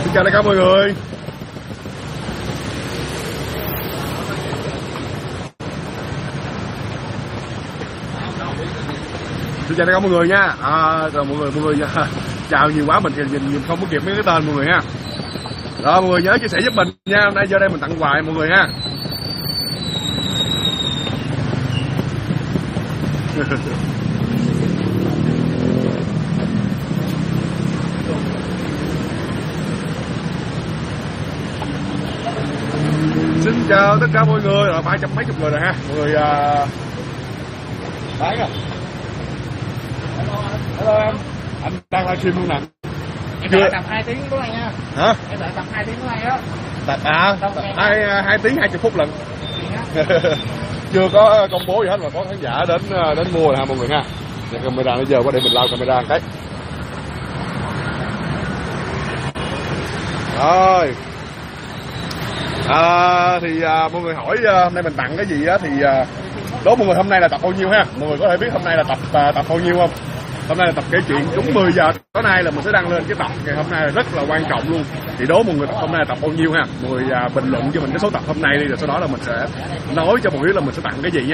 Xin chào tất cả mọi người. Xin chào tất cả mọi người nha. Rồi mọi người chào nhiều quá mình nhìn không có kịp mấy cái tên mọi người ha. Rồi mọi người nhớ chia sẻ giúp mình nha. Hôm nay vô đây mình tặng quà mọi người ha. Xin chào tất cả mọi người. Rồi 300 mấy chục người rồi ha. Mọi người bán à. Hello em. Anh đang livestream luôn nè. Em đợi tầm 2 tiếng của anh nha. Hả? Em đợi tầm 2 tiếng của anh á. Tập 2 tiếng 20 phút lần. Chưa có công bố gì hết mà có khán giả đến mua rồi ha mọi người ha. Để camera nó giờ quá để mình lao camera cái. Rồi. Thì mọi người hỏi hôm nay mình tặng cái gì á thì đố mọi người hôm nay là tập bao nhiêu ha. Mọi người có thể biết hôm nay là tập bao nhiêu không? Hôm nay là tập kể chuyện đúng 10 giờ tối nay là mình sẽ đăng lên cái tập ngày hôm nay là rất là quan trọng luôn. Thì đố mọi người hôm nay là tập bao nhiêu ha. Mọi người bình luận cho mình cái số tập hôm nay đi rồi sau đó là mình sẽ nói cho mọi người biết là mình sẽ tặng cái gì nha.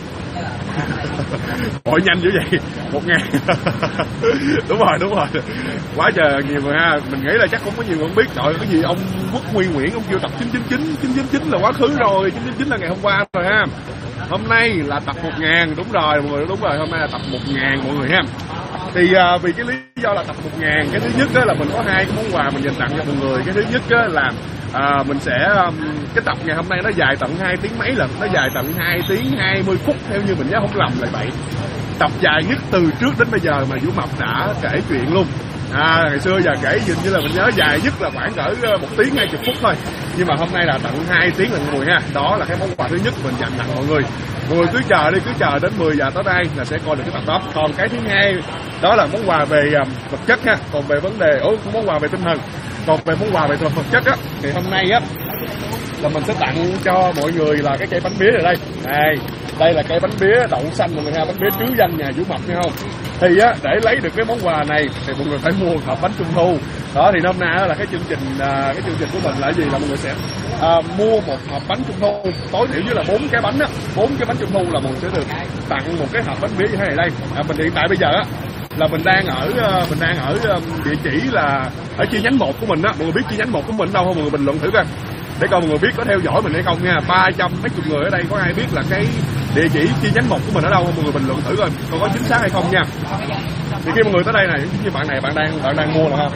Hỏi nhanh dữ vậy 1.000. đúng rồi quá trời nhiều người ha. Mình nghĩ là chắc cũng có nhiều người không biết. Trời cái gì ông Quốc Huy Nguyễn ông kêu tập 999 là quá khứ rồi, 999 là ngày hôm qua rồi ha. Hôm nay là tập 1.000. Đúng rồi mọi người, đúng rồi, hôm nay là tập 1.000 mọi người ha. Thì vì cái lý do là tập 1.000, cái thứ nhất đó là mình có 2 cái món quà mình dành tặng cho mọi người. Cái thứ nhất đó là mình sẽ cái tập ngày hôm nay nó dài tận 2 tiếng mấy lần, nó dài tận 2 tiếng 20 phút theo như mình nhớ không lầm là vậy. Tập dài nhất từ trước đến bây giờ mà Vũ Mập đã kể chuyện luôn. Ngày xưa giờ kể dường như là mình nhớ dài nhất là khoảng cỡ 1 tiếng 20 phút thôi. Nhưng mà hôm nay là tận 2 tiếng lần mọi người ha. Đó là cái món quà thứ nhất mình dành tặng mọi người. Mọi người cứ chờ đến 10 giờ tới đây là sẽ coi được cái tập đó. Còn cái thứ hai đó là món quà về vật chất ha. Còn về vấn đề món quà về tinh thần. Còn về món quà về vật chất á thì hôm nay á là mình sẽ tặng cho mọi người là cái cây bánh bía ở đây. Đây là cây bánh bía đậu xanh mọi người ha, bánh bía trứ danh nhà Vũ Mập thấy không? Thì á để lấy được cái món quà này thì mọi người phải mua hộp bánh trung thu. Đó thì hôm nay là cái chương trình của mình là cái gì, là mọi người sẽ mua một hộp bánh trung thu, tối thiểu như là 4 cái bánh á, 4 cái bánh trung thu là mọi người sẽ được tặng một cái hộp bánh bía như thế này đây. Mình hiện tại bây giờ á là mình đang ở địa chỉ là ở chi nhánh 1 của mình á. Mọi người biết chi nhánh 1 của mình đâu không? Mọi người bình luận thử coi để coi mọi người biết có theo dõi mình hay không nha. 300 mấy chục người ở đây có ai biết là cái địa chỉ chi nhánh 1 của mình ở đâu không? Mọi người bình luận thử coi có chính xác hay không nha. Thì khi mọi người tới đây này, như bạn này bạn đang mua là không?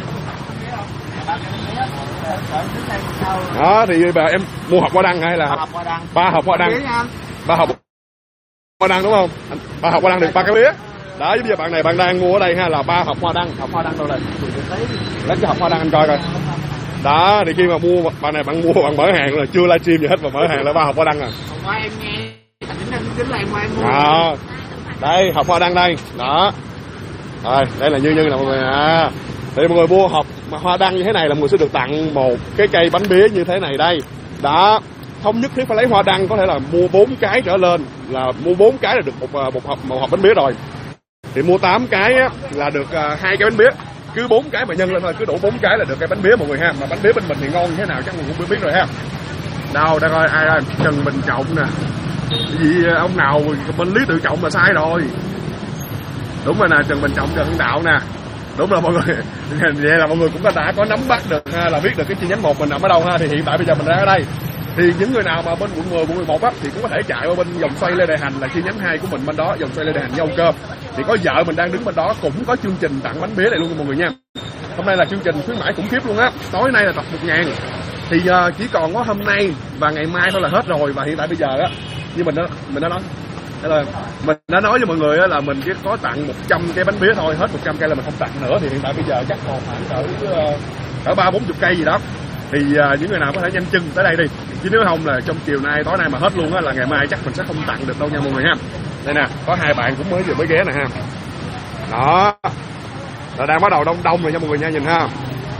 Đó thì em mua hộp hoa đăng hay là 3 hộp hoa đăng? 3 hộp hoa đăng đúng không? 3 hộp hoa đăng được 3 cái bía. Đó, bây giờ bạn này bạn đang mua ở đây ha là 3 hộp hoa đăng. Hộp hoa đăng đâu đây? Lấy cái hộp hoa đăng anh coi coi. Đó, thì khi mà mua bạn này bạn mua bạn mở hàng là chưa livestream gì hết mà mở hàng là 3 hộp hoa đăng à. Em nghe chính là em mua. Đây hộp hoa đăng đây. Đó. Rồi, đây là như là mọi người thì mọi người mua hộp hoa đăng như thế này là mọi người sẽ được tặng một cái cây bánh bía như thế này đây. Đó. Không nhất thiết phải lấy hoa đăng, có thể là mua 4 cái trở lên, là mua 4 cái là được một hộp bánh bía rồi. Thì mua 8 cái á, là được 2 cái bánh bía. Cứ 4 cái mà nhân lên thôi, cứ đủ 4 cái là được cái bánh bía mọi người ha. Mà bánh bía bên mình thì ngon như thế nào chắc mọi người cũng biết rồi ha. Đâu đây coi ai đây? Trần Bình Trọng nè. Cái gì ông nào bên Lý Tự Trọng là sai rồi. Đúng rồi nè, Trần Bình Trọng, Trần Hưng Đạo nè. Đúng rồi mọi người. Vậy là mọi người cũng đã có nắm bắt được ha, là biết được cái chi nhánh 1 mình nằm ở đâu ha. Thì hiện tại bây giờ mình đang ở đây. Thì những người nào mà bên quận 10, quận 11 á thì cũng có thể chạy qua bên vòng xoay Lê Đại Hành là chi nhánh 2 của mình bên đó, vòng xoay Lê Đại Hành với Âu Cơ. Thì có vợ mình đang đứng bên đó cũng có chương trình tặng bánh bía này luôn mọi người nha. Hôm nay là chương trình khuyến mãi khủng khiếp luôn á. Tối nay là tập 1.000. Thì chỉ còn có hôm nay và ngày mai thôi là hết rồi. Và hiện tại bây giờ á, như mình đã nói mình đã nói với mọi người á là mình chỉ có tặng 100 cái bánh bía thôi, hết 100 cây là mình không tặng nữa. Thì hiện tại bây giờ chắc còn khoảng cỡ 30-40 cây gì đó. Thì những người nào có thể nhanh chân tới đây đi, chứ nếu không là trong chiều nay tối nay mà hết luôn á là ngày mai chắc mình sẽ không tặng được đâu nha mọi người ha. Đây nè, có 2 bạn cũng mới ghé nè ha. Đó là đang bắt đầu đông rồi nha mọi người nha, nhìn ha.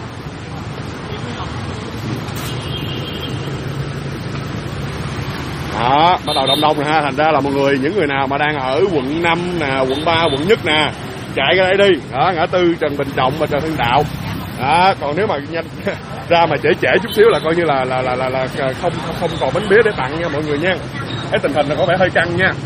Đó, bắt đầu đông rồi ha. Thành ra là mọi người, những người nào mà đang ở quận 5 nè, quận 3, quận Nhất nè, chạy ra đây đi. Đó, ngã tư Trần Bình Trọng và Trần Hưng Đạo. Còn nếu mà nhanh ra mà trễ chút xíu là coi như là không còn bánh bía để tặng nha mọi người nha. Cái tình hình là có vẻ hơi căng nha.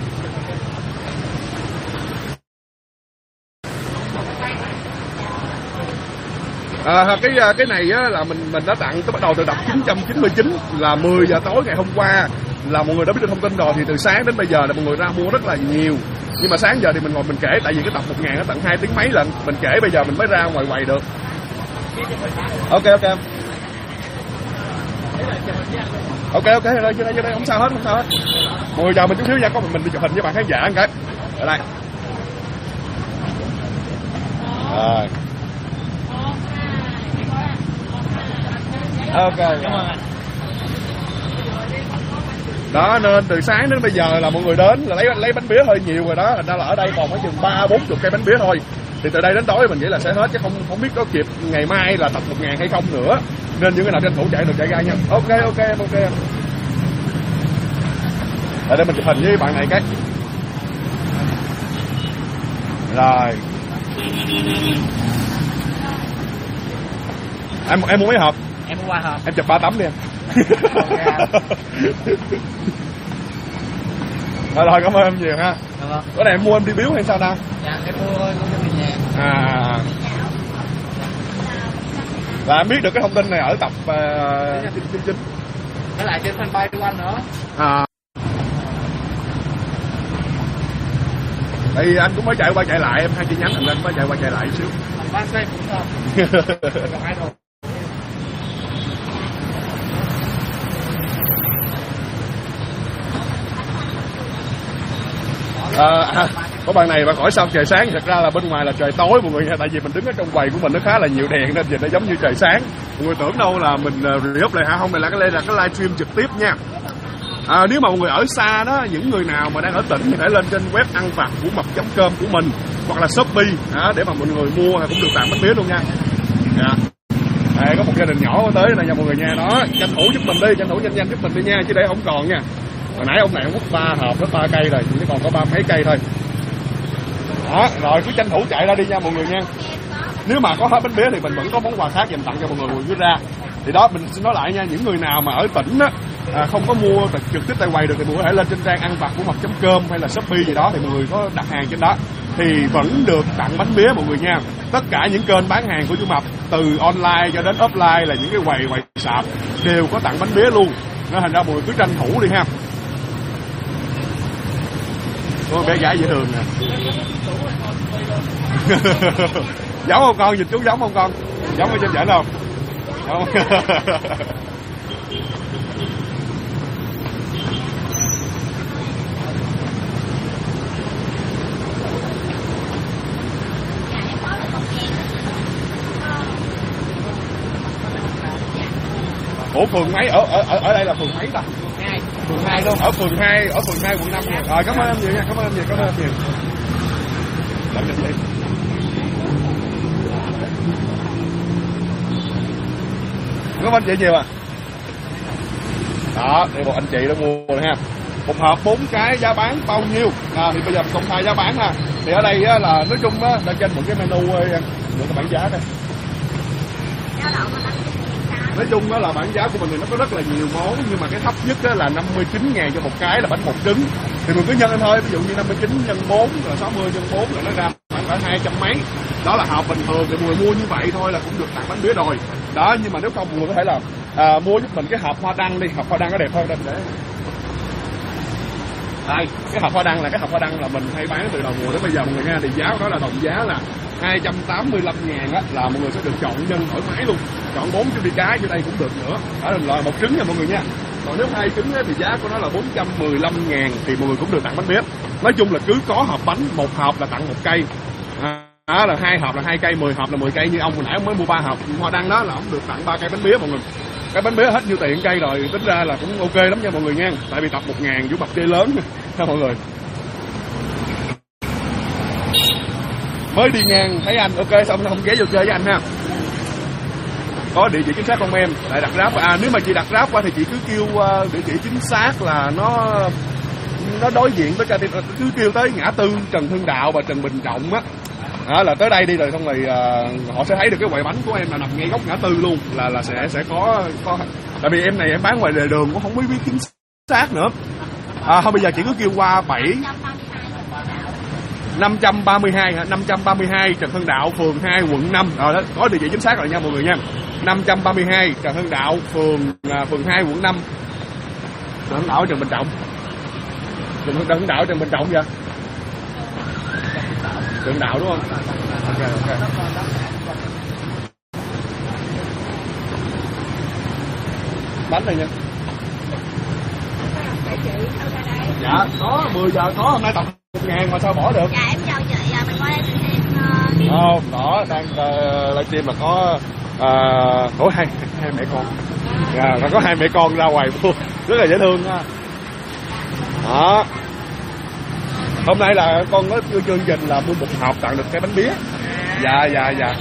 Cái này á, là mình đã tặng bắt đầu từ tập 999 là 10 giờ tối ngày hôm qua, là mọi người đã biết được thông tin rồi. Thì từ sáng đến bây giờ là mọi người ra mua rất là nhiều, nhưng mà sáng giờ thì mình ngồi mình kể, tại vì cái tập 1000 nó tận 2 tiếng mấy lần, mình kể bây giờ mình mới ra ngoài quầy được. Ok rồi, vô đây không sao hết. Mọi người chờ mình chút xíu nha, có mình đi chụp hình với bạn khán giả một cái. Ở đây. Rồi. Ok. Cảm ơn anh. Đó, nên từ sáng đến bây giờ là mọi người đến là lấy bánh bía hơi nhiều rồi đó, thành ra là ở đây còn có chừng 30-40 cây bánh bía thôi. Thì từ đây đến tối mình nghĩ là sẽ hết, chứ không biết có kịp ngày mai là tập 1000 hay không nữa. Nên những cái nào tranh thủ chạy được chạy ra nha. Ok. Ở đây mình chụp hình với bạn này cái. Rồi. Em mua mấy hộp? Em mua 3 hộp. Em chụp 3 tấm đi em. Rồi cảm ơn em nhiều ha. Cái này em mua em đi biếu hay sao ta? Dạ em mua thôi, mua cho mình nhà. Và em biết được cái thông tin này ở tập 999. Với lại trên fanpage của anh nữa. Thì anh cũng mới chạy qua chạy lại, em hai chi nhánh thành ra anh mới chạy qua chạy lại xíu. Bác xem cũng không. Còn ai đâu. Có bạn này bạn hỏi sao trời sáng, thật ra là bên ngoài là trời tối mọi người nha, tại vì mình đứng ở trong quầy của mình nó khá là nhiều đèn nên nhìn nó giống như trời sáng. Mọi người tưởng đâu là mình re-up lại hả? Không, này là cái livestream trực tiếp nha. Nếu mà mọi người ở xa đó, những người nào mà đang ở tỉnh thì phải lên trên web ăn vặt của mập.com của mình hoặc là Shopee để mà mọi người mua thì cũng được tặng bánh bía luôn nha. Có một gia đình nhỏ tới này nha mọi người nha, đó tranh thủ giúp mình đi, tranh thủ nhanh giúp mình đi nha, chứ để không còn nha. Hồi nãy ông này ông quất 3 hộp đó 3 cây rồi, chỉ còn có 30 mấy cây thôi. Đó, rồi cứ tranh thủ chạy ra đi nha mọi người nha. Nếu mà có hết bánh bía thì mình vẫn có món quà khác dành tặng cho mọi người ra. Thì đó, mình xin nói lại nha, những người nào mà ở tỉnh á không có mua trực tiếp tại quầy được thì mọi người có thể lên trên trang ăn vặt của mập.com hay là Shopee gì đó, thì mọi người có đặt hàng trên đó thì vẫn được tặng bánh bía mọi người nha. Tất cả những kênh bán hàng của chú Mập từ online cho đến offline là những cái quầy sạp đều có tặng bánh bía luôn. Nên thành ra mọi người cứ tranh thủ đi ha. Con bé gái dễ thương nè. Giống không con? Dịch chú giống không con? Giống ở trên dẫn không? Không. Ủa phường mấy? Ở đây là phường mấy ta? Phường 2 luôn. Ở phường 2 quận 5 nha. Rồi cảm ơn em nhiều nha, cảm ơn em nhiều. Làm gì vậy? Cảm ơn anh chị nhiều à. Đó, đây một anh chị đã mua rồi ha. Một hộp 4 cái giá bán bao nhiêu? Thì bây giờ mình công khai giá bán ha. Thì ở đây á, là nói chung á, là trên một cái menu em được cái bảng giá đây. Nói chung đó là bảng giá của mình thì nó có rất là nhiều món, nhưng mà cái thấp nhất đó là 59.000 cho một cái là bánh 1 trứng. Thì mình cứ nhân lên thôi, ví dụ như 59 nhân 4 rồi 60 nhân 4 là nó ra khoảng 200 mấy. Đó là hộp bình thường thì mọi người mua như vậy thôi là cũng được tặng bánh bía rồi. Đó, nhưng mà nếu không mọi người có thể là mua giúp mình cái hộp hoa đăng đi, hộp hoa đăng nó đẹp hơn đây để. Đây, cái hộp hoa đăng là mình hay bán từ đầu mùa đến bây giờ mọi người nha, thì giá của nó là đồng giá là 285.000 á, là mọi người sẽ được chọn nhân thoải mái luôn, chọn 4 trứng đi cái vô đây cũng được nữa. Đó là loại 1 trứng nha mọi người nha. Còn nếu 2 trứng á, thì giá của nó là 415.000 thì mọi người cũng được tặng bánh bía. Nói chung là cứ có hộp bánh, 1 hộp là tặng 1 cây. Là 2 hộp là 2 cây, 10 hộp là 10 cây, như ông hồi nãy ông mới mua 3 hộp hoa đăng đó là ông được tặng 3 cây bánh bía mọi người. Cái bánh bía hết nhiêu tiền cây rồi, tính ra là cũng ok lắm nha mọi người nha. Tại vì tập 1000 Vũ Mập chơi lớn ha mọi người. Mới đi ngang thấy anh ok xong không ghé vô chơi với anh ha. Có địa chỉ chính xác không em? Tại đặt Grab nếu mà chị đặt Grab qua thì chị cứ kêu địa chỉ chính xác là nó đối diện với cứ kêu tới ngã tư Trần Hưng Đạo và Trần Bình Trọng á. Đó là tới đây đi rồi xong rồi họ sẽ thấy được cái quầy bánh của em là nằm ngay góc ngã tư luôn, là sẽ có tại vì em này em bán ngoài lề đường cũng không biết chính xác nữa. Thôi bây giờ chỉ cứ kêu qua 532 hả? 532 Trần Hưng Đạo, phường 2, quận 5. Rồi đó, có địa chỉ chính xác rồi nha mọi người nha. 532 Trần Hưng Đạo, phường 2, quận 5. Trần Hưng Đạo, Trần Bình Trọng. Trần Hưng Đạo, Trần Bình Trọng vậy? Trần Đạo đúng không? Ok. Bánh này nha. Dạ, có 10 giờ có, hôm nay tập 1.000 mà sao bỏ được? Dạ em chào chị, mình qua đây chị xem. Đó, đang livestream mà có hai mẹ con. Dạ, có hai mẹ con ra ngoài luôn, rất là dễ thương ha. Đó. Hôm nay là con có chương trình là mua một hộp tặng được cái bánh bía. Dạ.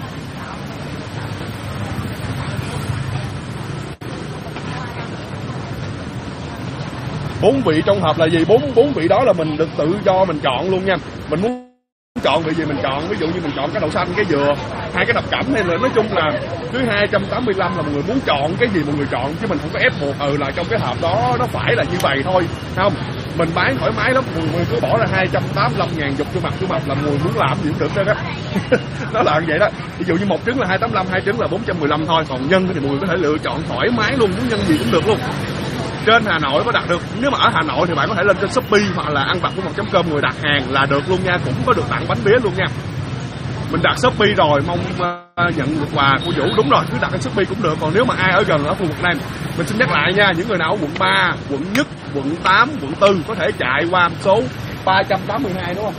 4 vị trong hộp là gì? 4 vị đó là mình được tự do mình chọn luôn nha. Mình muốn chọn vị gì mình chọn, ví dụ như mình chọn cái đậu xanh, cái dừa, 2 cái đập cẩm, hay là nói chung là cứ 285 là mọi người muốn chọn cái gì mọi người chọn, chứ mình không có ép buộc là trong cái hộp đó nó phải là như vậy thôi, không. Mình bán thoải mái lắm, mọi người cứ bỏ ra 285.000 dục cho mặt là mọi người muốn làm gì cũng được đó. Nó là như vậy đó. Ví dụ như 1 trứng là 285, 2 trứng là 415 thôi, còn nhân thì mọi người có thể lựa chọn thoải mái luôn, muốn nhân gì cũng được luôn. Trên Hà Nội có đặt được, nếu mà ở Hà Nội thì bạn có thể lên trên Shopee hoặc là ăn vặt của 1.com người đặt hàng là được luôn nha, cũng có được tặng bánh bía luôn nha. Mình đặt Shopee rồi mong nhận được quà của Vũ, đúng rồi, cứ đặt trên Shopee cũng được. Còn nếu mà ai ở gần ở khu vực này, mình xin nhắc lại nha, những người nào ở quận 3, quận Nhất, quận 8, quận 4 có thể chạy qua số 382 đúng không?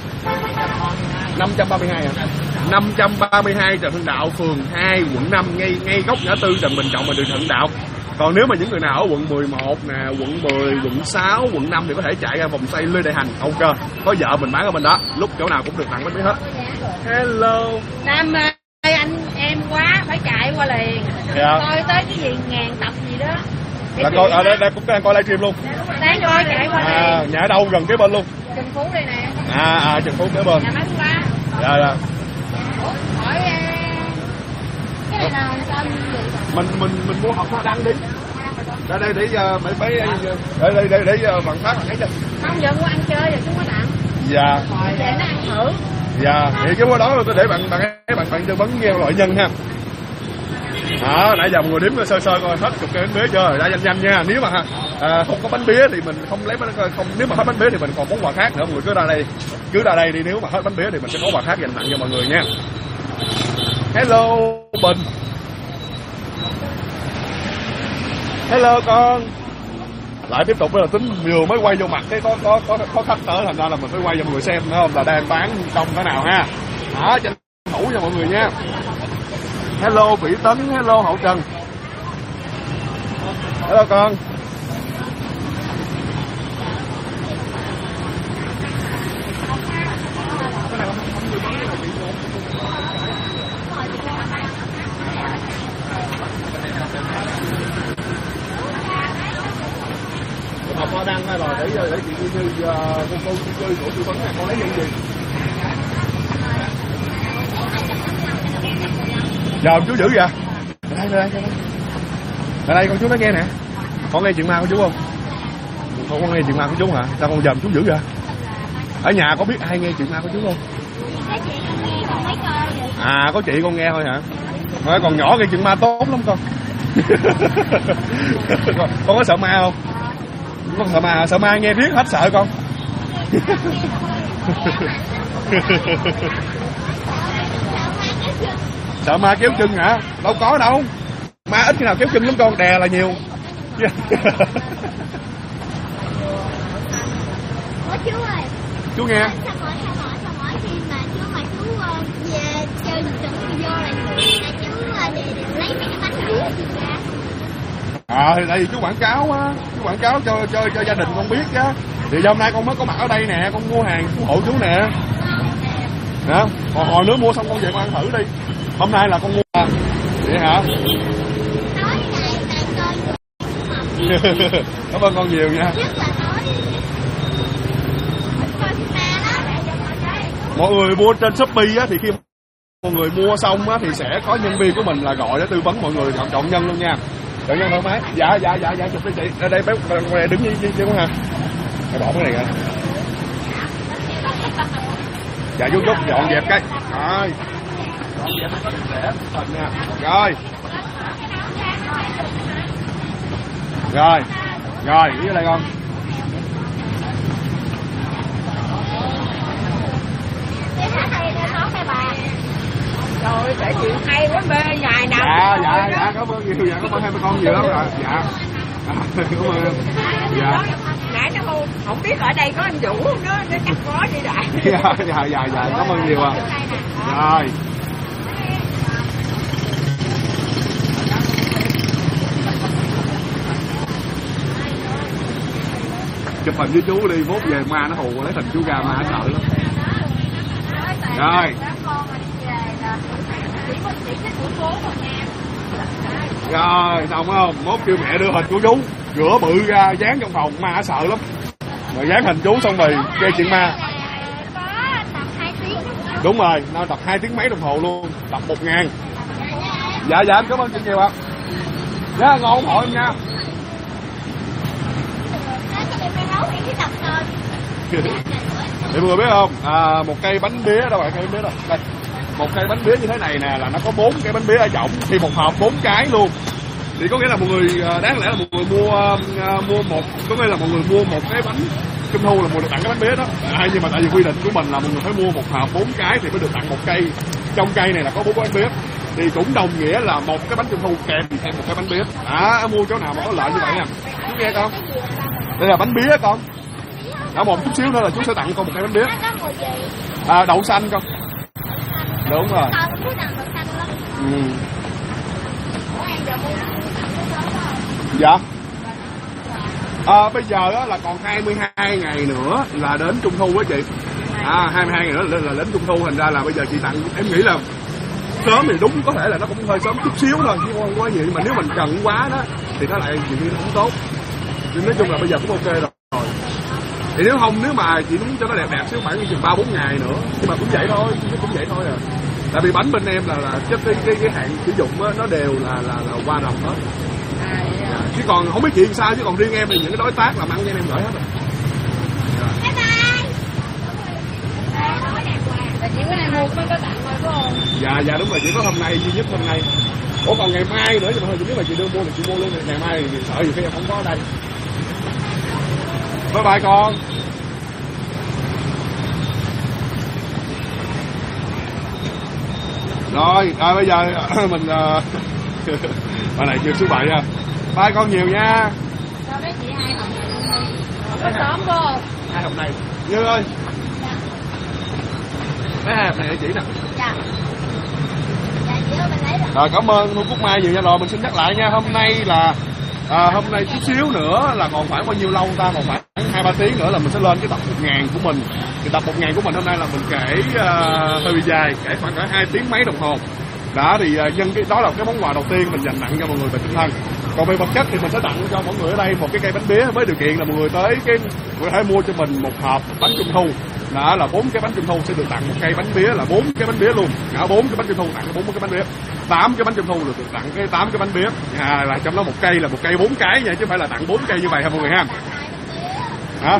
532 hả? 532 Trần Hưng Đạo, phường 2, quận 5, ngay góc ngã tư Trần Bình Trọng và đường Trần Hưng Đạo. Còn nếu mà những người nào ở quận 11 nè, quận 10, quận 6, quận 5 thì có thể chạy ra vòng xoay Lê Đại Hành. Ok, có vợ mình bán ở bên đó, lúc chỗ nào cũng được tặng bánh bía hết. Hello. Nam ơi, anh em quá, phải chạy qua liền. Dạ. Coi tới cái gì ngàn tập gì đó. Là coi ở đây cũng đang coi livestream luôn. Đang coi chạy qua đây. Nhà ở đâu gần kế bên luôn? Trần Phú đây nè. Trần Phú kế bên. Nhà máy thứ 3. Dạ. Hỏi cái này nào sao mình mua hộp hoa đăng đi. Đây để để bạn phát bạn thấy cho. Không, giờ mua ăn chơi rồi chúng có tặng. Dạ. Để nó ăn thử. Dạ, thì cái đó tôi để bạn tư vấn nghe loại nhân ha. Đó, nãy giờ mọi người đếm sơ coi hết chục cái bánh bía chưa, ra nhanh nha. Nếu mà không có bánh bía thì mình không lấy không, nếu mà hết bánh bía thì mình còn món quà khác nữa, mọi người cứ ra đây đi, nếu mà hết bánh bía thì mình sẽ có quà khác dành tặng cho mọi người nha. Hello Bình. Hello con. Lại tiếp tục là tính vừa mới quay vô mặt cái có khách tới, thành ra là mình phải quay cho mọi người xem nữa, không là đang bán trong thế nào ha. Đó, tranh thủ cho mọi người nha. Hello Vĩ Tấn, hello Hậu Trần. Hello con. Hộp hoa đăng đây rồi, để chị như cô chơi của tư vấn này, con lấy những gì? Giờ chú giữ vậy? Đây con chú nói nghe nè. Con nghe chuyện ma của chú không? Con nghe chuyện ma của chú hả? Sao con dòm chú giữ vậy? Ở nhà có biết ai nghe chuyện ma của chú không? Có chị con nghe thôi hả? Còn nhỏ nghe chuyện ma tốt lắm con. Con có sợ ma không? Con sợ ma, sợ ma nghe riết hết sợ con. Sợ ma kéo chân hả? Đâu có đâu. Ma ít khi nào kéo chân lắm con, đè là nhiều. Chú ơi. Chú nghe. Sao mỗi khi mà chú về chơi trong video là chú để lấy mấy cái bánh bía gì cả. Thì tại vì chú quảng cáo á, chú quảng cáo cho gia đình con biết á. Thì hôm nay con mới có mặt ở đây nè, con mua hàng cứu hộ chú nè. Hả? Còn hồi nữa mua xong con về con ăn thử đi. Hôm nay là con mua. Vậy hả? Cảm ơn con nhiều nha. Mọi người mua trên Shopee á, thì khi mọi người mua xong á, thì sẽ có nhân viên của mình là gọi để tư vấn mọi người chọn nhân luôn nha. Chọn nhân thoải mái. Dạ chụp đi chị. Đây bé ngoài đứng như chứ ha. Mày bỏ cái này kìa. Dạ chút dọn dẹp cái. Rồi. Dọn dẹp có rẻ hình nha. Rồi, ý ở đây con. Trời kể chuyện hay quá mê dài nào. Dạ cảm ơn nhiều, dạ cảm ơn hai con nhiều lắm rồi. Dạ. Cảm ơn em. Dạ. Nãy nó không biết ở đây có anh Vũ nó chắc có đi đại. Dạ cảm ơn nhiều à. Rồi. Chụp hình với chú đi, mốt về ma nó hù lấy hình chú gà ma sợ lắm. Rồi. Rồi, xong không? Mốt kêu mẹ đưa hình của chú, rửa bự ra dán trong phòng, ma sợ lắm. Rồi dán hình chú xong rồi gây chuyện ma. Đúng rồi, nó tập 2 tiếng mấy đồng hồ luôn, tập 1.000. Dạ em cảm ơn chị nhiều ạ. Dạ ngon ủng hộ em nha. Thì mọi người biết không, một cây bánh bía đâu, cây bánh bía đâu, đây, một cây bánh bía như thế này nè là nó có 4 cây bánh bía ở trọng, thì một hộp 4 cái luôn. Thì có nghĩa là mọi người đáng lẽ là mọi người mua một, có nghĩa là mọi người mua một cái bánh trung thu là mọi người được tặng cái bánh bía đó. Nhưng mà tại vì quy định của mình là mọi người phải mua một hộp 4 cái thì mới được tặng một cây. Trong cây này là có 4 cái bánh bía, thì cũng đồng nghĩa là một cái bánh trung thu kèm thêm một cái bánh bía. Mua chỗ nào mà có lợi như vậy nha. Chú nghe con, đây là bánh bía con. Một chút xíu nữa là chú sẽ tặng con một cái bánh bía. Đậu xanh con. Đúng rồi. Dạ. Bây giờ á, là còn 22 ngày nữa là đến trung thu á chị. 22 ngày nữa là đến trung thu, thành ra là bây giờ chị tặng, em nghĩ là sớm thì đúng, có thể là nó cũng hơi sớm chút xíu thôi chứ không quá nhiều, nhưng mà nếu mình cận quá đó thì nó lại nhiều khi nó không tốt. Nhưng nói chung là bây giờ cũng ok rồi. Thì nếu mà chị muốn cho nó đẹp xíu khoảng chừng 3-4 ngày nữa, nhưng mà cũng vậy thôi, à. Tại vì bánh bên em là cái hạn sử dụng á, nó đều là qua đồng hết. Chứ còn không biết chị sao, chứ còn riêng em thì những cái đối tác làm ăn cho em gửi hết rồi. Chỉ có này mua mới có tặng thôi phải không? Dạ đúng rồi, chỉ có hôm nay, duy nhất hôm nay. Ủa còn ngày mai nữa, nhưng mà thôi nếu mà chị đưa mua thì chị mua luôn, ngày mai thì sợ gì khi em không có ở đây. Bye bye con. Rồi bây giờ mình bà này chưa số 7 nha. Bye con nhiều nha. Sao mấy chị 2 hộp có sớm không? 2 hộp này Như ơi. Mấy 2 hộp này để chỉ nè. Dạ. Chị ơi, mình lấy rồi. Rồi cảm ơn Thu Cúc Mai nhiều nha. Rồi mình xin nhắc lại nha, hôm nay là hôm nay chút xíu nữa là còn khoảng bao nhiêu lâu ta, còn khoảng 2-3 tiếng nữa là mình sẽ lên cái tập 1.000 của mình. Thì tập 1.000 của mình hôm nay là mình kể hơi bị dài, kể khoảng cả 2 tiếng mấy đồng hồ. Đó thì nhân cái đó là cái món quà đầu tiên mình dành tặng cho mọi người về tinh thần. Còn về vật chất thì mình sẽ tặng cho mọi người ở đây một cái cây bánh bía, với điều kiện là mọi người tới cái mọi người hãy mua cho mình một hộp bánh trung thu. Đó là 4 cái bánh trung thu sẽ được tặng một cây bánh bía, là 4 cái bánh bía luôn. 4 cái bánh trung thu tặng 4 cái bánh bía. 8 cái bánh trung thu được tặng cái 8 cái bánh bía. Là trong đó một cây là một cây 4 cái nha, chứ không phải là tặng 4 cây như vậy ha mọi người ha. Hả?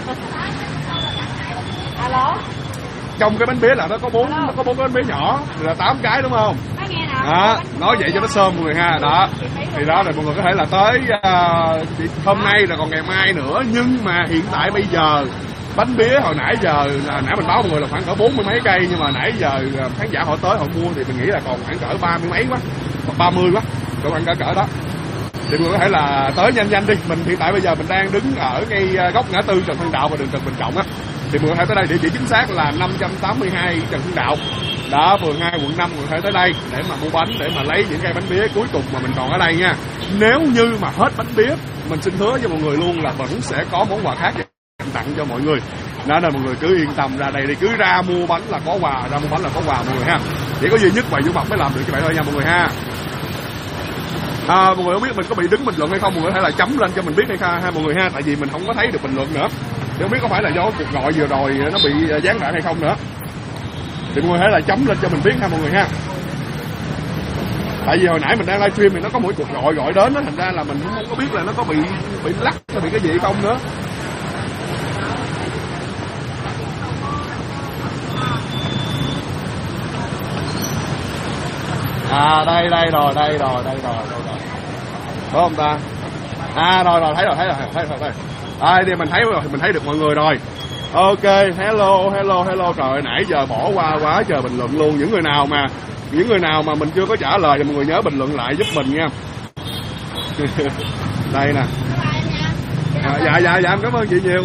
Alo. Trong cái bánh bía là nó có 4 cái bánh bía nhỏ là 8 cái đúng không? Nói vậy cho nó sơm mọi người ha. Đó. Thì đó là mọi người có thể là tới hôm nay là còn ngày mai nữa, nhưng mà hiện tại bây giờ bánh bía hồi nãy giờ nãy mình báo mọi người là khoảng cỡ 40 mấy cây, nhưng mà nãy giờ khán giả họ tới họ mua thì mình nghĩ là còn khoảng cỡ 30 mấy quá, hoặc 30 quá, khoảng cỡ đó. Thì mọi người có thể là tới nhanh đi. Mình hiện tại bây giờ mình đang đứng ở ngay góc ngã tư Trần Hưng Đạo và đường Trần Bình Trọng á. Thì mọi người có thể tới đây, địa chỉ chính xác là 582 Trần Hưng Đạo. Đó, phường 2 quận 5, mọi người có thể tới đây để mà mua bánh, để mà lấy những cây bánh bía cuối cùng mà mình còn ở đây nha. Nếu như mà hết bánh bía, mình xin hứa với mọi người luôn là vẫn sẽ có món quà khác tặng cho mọi người. Đó nên mọi người cứ yên tâm ra đây đi, cứ ra mua bánh là có quà, ra mua bánh là có quà mọi người ha. Chỉ có duy nhất Hoài Vũ Mập mới làm được như vậy thôi nha mọi người ha. Mọi người không biết mình có bị đứng bình luận hay không, mọi người có thể là chấm lên cho mình biết hay mọi người ha, tại vì mình không có thấy được bình luận nữa. Thì không biết có phải là do cuộc gọi vừa rồi nó bị gián đoạn hay không nữa. thì mọi người hãy là chấm lên cho mình biết ha mọi người ha. Tại vì hồi nãy mình đang livestream thì nó có mỗi cuộc gọi đến đó, thành ra là mình cũng không có biết là nó có bị lắc hay bị cái gì không nữa. Đây rồi. Có không ta? Rồi thấy rồi. Thì mình thấy được mọi người rồi. Ok, hello. Trời nãy giờ bỏ qua quá trời bình luận luôn. Những người nào mà mình chưa có trả lời thì mọi người nhớ bình luận lại giúp mình nha. Đây nè. Dạ em cảm ơn chị nhiều.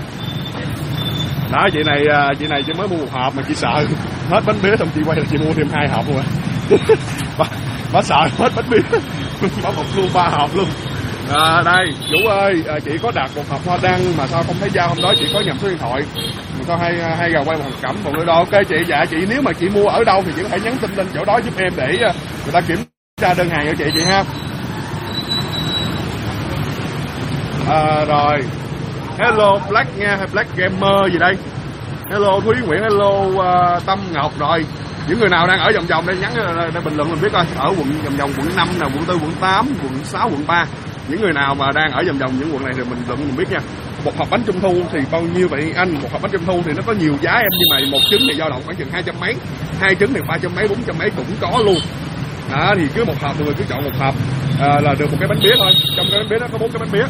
Đó, chị này chỉ mới mua một hộp mà chị sợ hết bánh bía, xong chị quay là chị mua thêm 2 hộp luôn rồi. Bà sợ hết bánh bía. Bà một luôn 3 hộp luôn. Đây Vũ ơi, chị có đặt một hộp hoa đăng mà sao không thấy giao hôm đó, chị có nhầm số điện thoại, mình có hay gà quay một thằng cẩm một nơi đó. Ok chị, dạ chị nếu mà chị mua ở đâu thì chị có thể nhắn tin lên chỗ đó giúp em để người ta kiểm tra đơn hàng cho chị ha. Rồi hello Black nha, hay Black Gamer gì đây. Hello Thúy Nguyễn, hello Tâm Ngọc. Rồi những người nào đang ở vòng đây nhắn để bình luận mình biết coi, ở vòng quận 5 nè, quận 4, quận 8, quận 6, quận 3. Những người nào mà đang ở vòng những quận này thì mình biết nha. Một hộp bánh trung thu thì bao nhiêu vậy anh? Một hộp bánh trung thu thì nó có nhiều giá em, nhưng mà một trứng thì dao động khoảng chừng 200 mấy, 2 trứng thì 300 mấy, 400 mấy cũng có luôn. Đó thì cứ một hộp mọi người cứ chọn một hộp là được một cái bánh bía thôi. Trong cái bánh bía đó có 4 cái bánh bía.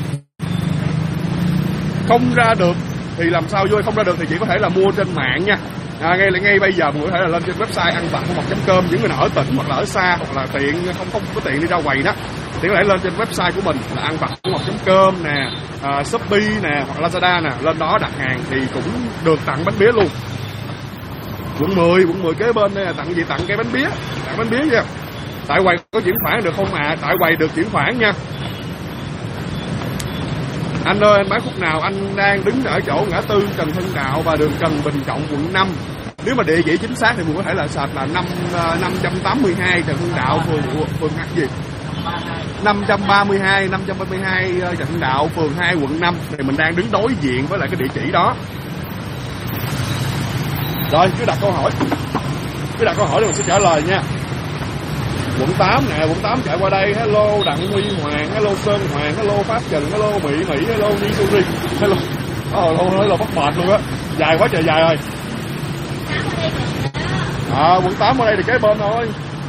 Không ra được thì làm sao vui, không ra được thì chỉ có thể là mua trên mạng nha. Ngay bây giờ mọi người có thể là lên trên website ăn vặt của mọc.com. Những người nào ở tỉnh hoặc là ở xa hoặc là không có tiện đi ra quầy đó thì có thể lên trên website của mình là ăn vặt của mọc.com nè, Shopee nè hoặc Lazada nè, lên đó đặt hàng thì cũng được tặng bánh bía luôn. Quận 10 kế bên đây là tặng cái bánh bía nha. Tại quầy có chuyển khoản được không tại quầy được chuyển khoản nha. Anh ơi, anh bán khúc nào? Anh đang đứng ở chỗ ngã tư Trần Hưng Đạo và đường Trần Bình Trọng quận 5. Nếu mà địa chỉ chính xác thì mình có thể là search là 582 Trần Hưng Đạo, phường gì? 532 Trần Hưng Đạo, phường 2 quận 5 thì mình đang đứng đối diện với lại cái địa chỉ đó. Rồi, cứ đặt câu hỏi thì mình sẽ trả lời nha. Quận 8 nè, quận 8 chạy qua đây. Hello Đặng Huy Hoàng, hello Sơn Hoàng, hello Pháp Trần, hello Mỹ, hello Nisuri, hello. Hello bắt mệt luôn á, dài quá trời dài rồi. Quận 8 ở đây thì kế bên thôi.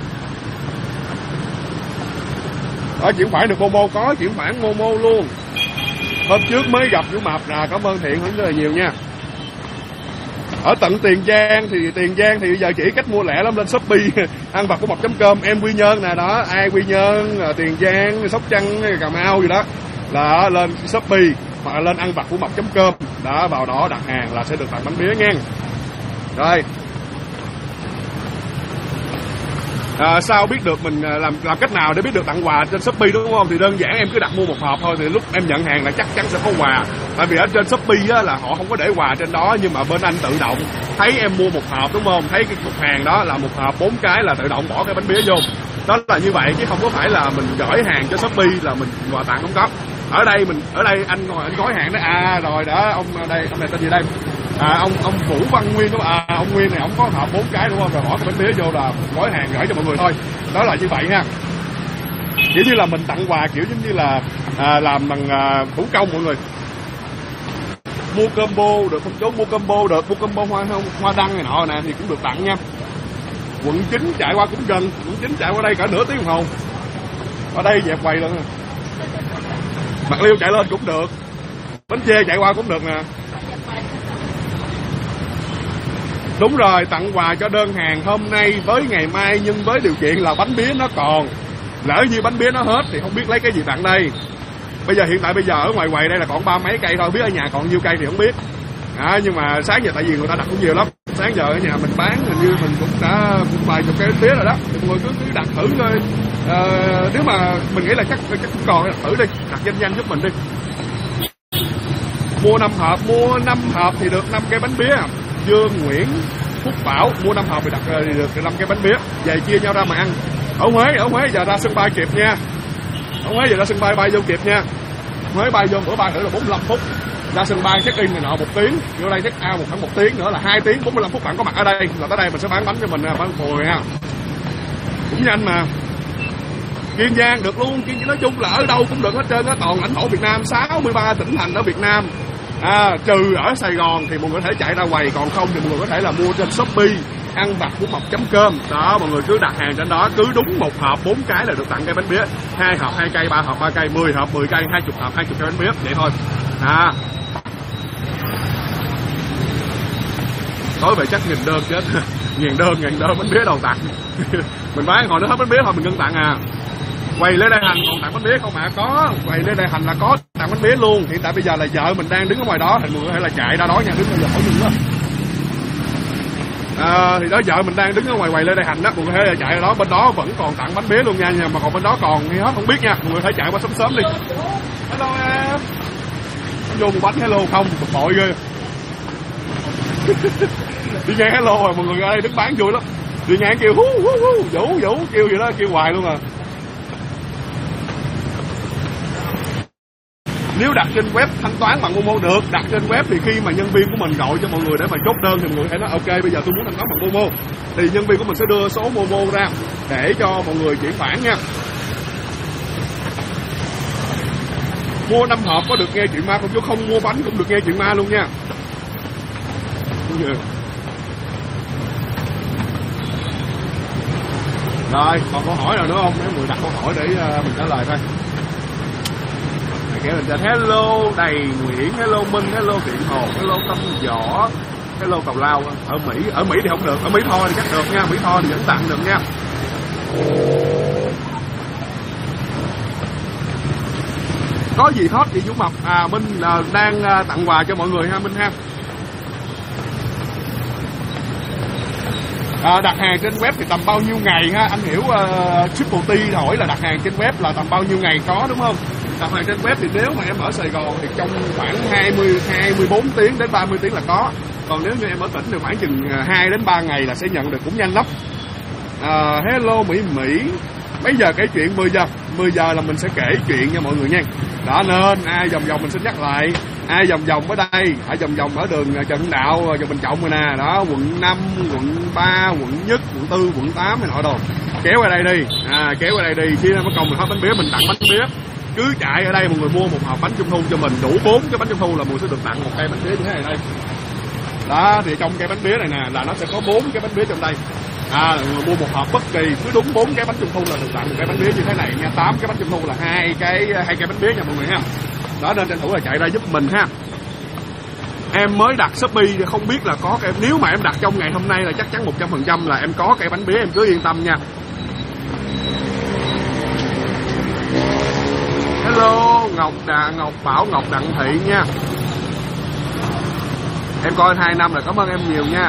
Chuyển khoản được Momo, có chuyển khoản Momo luôn. Hôm trước mới gặp Vũ Mập cảm ơn Thiện rất là nhiều nha. Ở tận Tiền Giang thì bây giờ chỉ cách mua lẻ lắm, lên Shopee ăn vặt của mọc.com. Em Quy Nhơn nè đó, ai Quy Nhơn, Tiền Giang, Sóc Trăng, Cà Mau gì đó là lên Shopee hoặc là lên ăn vặt của mọc.com đó, vào đó đặt hàng là sẽ được tặng bánh bía nha. Rồi sao biết được mình làm cách nào để biết được tặng quà trên Shopee đúng không? Thì đơn giản em cứ đặt mua một hộp thôi thì lúc em nhận hàng là chắc chắn sẽ có quà. Tại vì ở trên Shopee á, là họ không có để quà trên đó, nhưng mà bên anh tự động thấy em mua một hộp đúng không? Thấy cái cục hàng đó là một hộp 4 cái là tự động bỏ cái bánh bía vô. Đó là như vậy chứ không có phải là mình gửi hàng cho Shopee là mình quà tặng, không có. Ở đây anh ngồi anh gói hàng đó. Rồi đó, ông này tên gì đây? Ông Vũ Văn Nguyên đúng không? Ông Nguyên này ông có hộp 4 cái đúng không? Rồi bỏ cái bánh bía vô là gói hàng gửi cho mọi người thôi. Đó là như vậy ha. Kiểu như là mình tặng quà kiểu giống như là làm bằng thủ công mọi người. Mua combo được không chú? Mua combo hoa đăng này nọ nè thì cũng được tặng nha. Quận 9 chạy qua cũng gần, quận 9 chạy qua đây cả nửa tiếng đồng hồ. Ở đây dẹp quầy luôn. Bạc Liêu chạy lên cũng được. Bến Tre chạy qua cũng được nè. Đúng rồi, tặng quà cho đơn hàng hôm nay với ngày mai, nhưng với điều kiện là bánh bía nó còn. Lỡ như bánh bía nó hết thì không biết lấy cái gì tặng đây. Hiện tại bây giờ ở ngoài quầy đây là còn 30 mấy cây thôi, biết ở nhà còn nhiêu cây thì không biết. Nhưng mà sáng giờ tại vì người ta đặt cũng nhiều lắm. Sáng giờ ở nhà mình bán hình như mình cũng đã vài chục cây bánh bía rồi đó. Thì mọi người cứ đặt thử thôi. Nếu mà mình nghĩ là chắc cũng còn, đặt thử đi, đặt nhanh giúp mình đi. Mua 5 hộp thì được 5 cây bánh bía. Dương Nguyễn Phúc Bảo mua 5 hộp thì đặt được 5 cái bánh bía. Về chia nhau ra mà ăn. Ở Huế giờ ra sân bay kịp nha. Ở Huế giờ ra sân bay bay vô kịp nha. Huế bay vô bữa bay thử là 45 phút. ra sân bay check in này nọ 1 tiếng, vô đây check out khoảng 1 tiếng nữa là 2 tiếng 45 phút bạn có mặt ở đây, là tới đây mình sẽ bán bánh cho mình bán phùi ha, cũng nhanh mà. Kiên Giang được luôn, nói chung là ở đâu cũng được hết trơn á, toàn lãnh thổ Việt Nam, 63 tỉnh thành ở Việt Nam. Trừ ở Sài Gòn thì mọi người có thể chạy ra quầy, còn không thì mọi người có thể là mua trên Shopee ăn vặt của mộc.com. Đó, mọi người cứ đặt hàng trên đó, cứ đúng 1 hộp 4 cái là được tặng cây bánh bía, 2 hộp 2 cây, 3 hộp 3 cây, 10 hộp 10 cây, 20 hộp 20 cây bánh bía, vậy thôi. Tối về chắc 1000 đơn chết. 1000 đơn bánh bía đầu tặng. Mình bán hồi nó hết bánh bía thôi mình ngưng tặng à. Quầy Lê Đại Hành còn tặng bánh bía không ạ? Có, quầy Lê Đại Hành là có tặng bánh bía luôn. Hiện tại bây giờ là vợ mình đang đứng ở ngoài đó, thì mọi người có thể là chạy ra đó nha, đứng bây giờ khỏi dừng đó. Thì đó, vợ mình đang đứng ở ngoài quầy Lê Đại Hành đó, mọi người có thể là chạy ra đó, bên đó vẫn còn tặng bánh bía luôn nha, mà còn bên đó còn hay hết không biết nha, mọi người có thể chạy qua sớm đi. Hello em. Vô một bánh hello không, bực bội ghê. Đi ngang hello rồi mọi người ở đây đứng bán vui lắm. Đi ngang kêu Vũ kêu vậy đó, kêu hoài luôn à. Nếu đặt trên web thanh toán bằng Momo được, đặt trên web thì khi mà nhân viên của mình gọi cho mọi người để mà chốt đơn thì mọi người hãy nói ok bây giờ tôi muốn thanh toán bằng Momo, thì nhân viên của mình sẽ đưa số Momo ra để cho mọi người chuyển khoản nha. Mua 5 hộp có được nghe chuyện ma không, chứ không mua bánh cũng được nghe chuyện ma luôn nha. Rồi, còn câu hỏi nào nữa không? Nếu mọi người đặt câu hỏi để mình trả lời thôi. Mình cho hello Đầy Nguyễn, hello Minh, hello Thiện Hồn, hello Tâm Võ, hello Tàu Lao. Ở Mỹ thì không được, ở Mỹ Tho thì chắc được nha, Mỹ Tho thì vẫn tặng được nha. Có gì hot vậy Vũ Mập? Minh đang tặng quà cho mọi người ha Minh ha. Đặt hàng trên web thì tầm bao nhiêu ngày ha? Anh hiểu Triple T hỏi là đặt hàng trên web là tầm bao nhiêu ngày có đúng không? Đặt hàng trên web thì nếu mà em ở Sài Gòn thì trong khoảng 24 tiếng đến 30 tiếng là có. Còn nếu như em ở tỉnh thì khoảng chừng 2 đến 3 ngày là sẽ nhận được, cũng nhanh lắm. Hello Mỹ. Bây giờ kể chuyện 10 giờ là mình sẽ kể chuyện nha mọi người nha. Đó, nên ai vòng mình xin nhắc lại, ai vòng ở đây, ở vòng ở đường Trần Hưng Đạo, Trần Bình Trọng rồi nè, đó, quận 5, quận 3, quận Nhất, quận 4, quận 8 này nọ đồ. Kéo qua đây đi, kéo qua đây đi, khi nó còn mình hết bánh bía mình tặng bánh bía. Cứ chạy ở đây mọi người mua một hộp bánh trung thu cho mình, đủ 4 cái bánh trung thu là mọi người sẽ được tặng một cây bánh bía như thế này đây. Đó, thì trong cây bánh bía này nè là nó sẽ có 4 cái bánh bía trong đây. Mọi người mua một hộp bất kỳ cứ đúng 4 cái bánh trung thu là được tặng một cái bánh bía như thế này nha. 8 cái bánh trung thu là hai cây bánh bía nha mọi người ha. Đó, nên tranh thủ là chạy ra giúp mình ha. Em mới đặt Shopee thì không biết là có cái, nếu mà em đặt trong ngày hôm nay là chắc chắn 100% là em có cây bánh bía, em cứ yên tâm nha. Hello Ngọc Bảo, Ngọc Đặng Thị nha. Em coi 2 năm là cảm ơn em nhiều nha.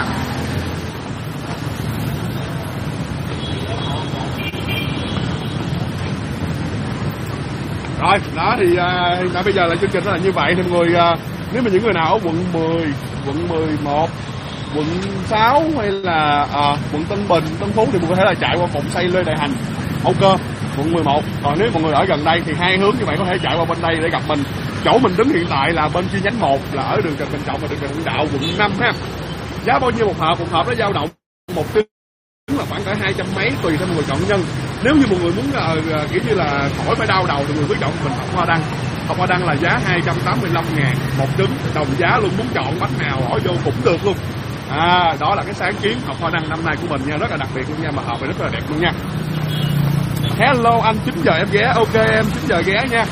Rồi, đó thì hiện tại bây giờ là chương trình là như vậy thì mọi người, nếu mà những người nào ở quận 10, quận 11, quận 6 hay là quận Tân Bình, Tân Phú thì mọi người có thể là chạy qua cụm xây Lê Đại Hành, Âu Cơ, quận 11. Còn nếu mọi người ở gần đây thì hai hướng như vậy có thể chạy qua bên đây để gặp mình. Chỗ mình đứng hiện tại là bên chi nhánh 1 là ở đường Trần Bình Trọng và đường Trần Hưng Đạo, quận 5 ha. Giá bao nhiêu một hộp? Một hộp nó dao động 1 tiếng là khoảng cỡ 200 mấy tùy theo mọi người chọn nhân. Nếu như mọi người muốn kiểu như là khỏi phải đau đầu thì mọi người cứ chọn mình hộp hoa đăng. Hộp hoa đăng là giá 285.000 một trứng, đồng giá luôn, muốn chọn bánh nào hỏi vô cũng được luôn. Đó là cái sáng kiến hộp hoa đăng năm nay của mình nha, rất là đặc biệt luôn nha, mà hộp này rất là đẹp luôn nha. Hello anh, 9 giờ em ghé. Ok em, 9 giờ ghé nha.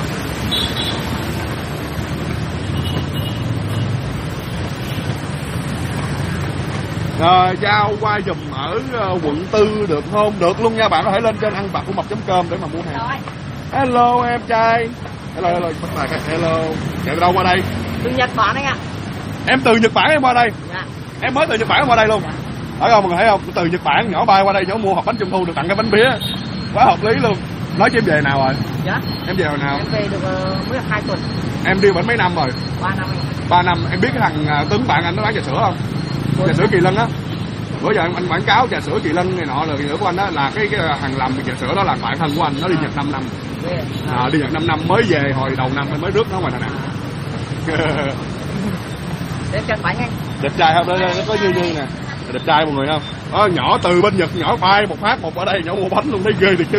Giao qua dùm ở quận 4 được không? Được luôn nha, bạn có thể lên trên ăn vặt của mộc.com để mà mua hàng. Hello em trai. Hello, bắt lại cái hello. Chạy đâu qua đây? Từ Nhật Bản anh ạ. Em từ Nhật Bản em qua đây? Dạ. Em mới từ Nhật Bản em qua đây luôn. Dạ. Thấy không, mọi người thấy không? Từ Nhật Bản nhỏ bay qua đây nhỏ mua hộp bánh trung thu được tặng cái bánh bía. Quá hợp lý luôn. Nói cho em về nào rồi? Dạ. Em về hồi nào? Em về được mới được 2 tuần. Em đi bệnh mấy năm rồi? 3 năm. 3 năm. Em biết cái thằng Tuấn bạn anh nó bán trà sữa không? Trà sữa Kỳ Lân á. Bữa giờ anh quảng cáo trà sữa Kỳ Lân này nọ là sữa của anh đó, là cái thằng làm trà sữa đó là bạn thân của anh, nó đi Nhật 5 năm. Đi Nhật 5 năm mới về hồi đầu năm mới rước nó ngoài Đà Nẵng. Để chân bạn nha. Đẹp trai không? Đây nó có Như Như nè. Đẹp trai mọi người không? Nhỏ từ bên Nhật nhỏ bay một phát một ở đây nhỏ mua bánh luôn, thấy ghê thiệt chứ.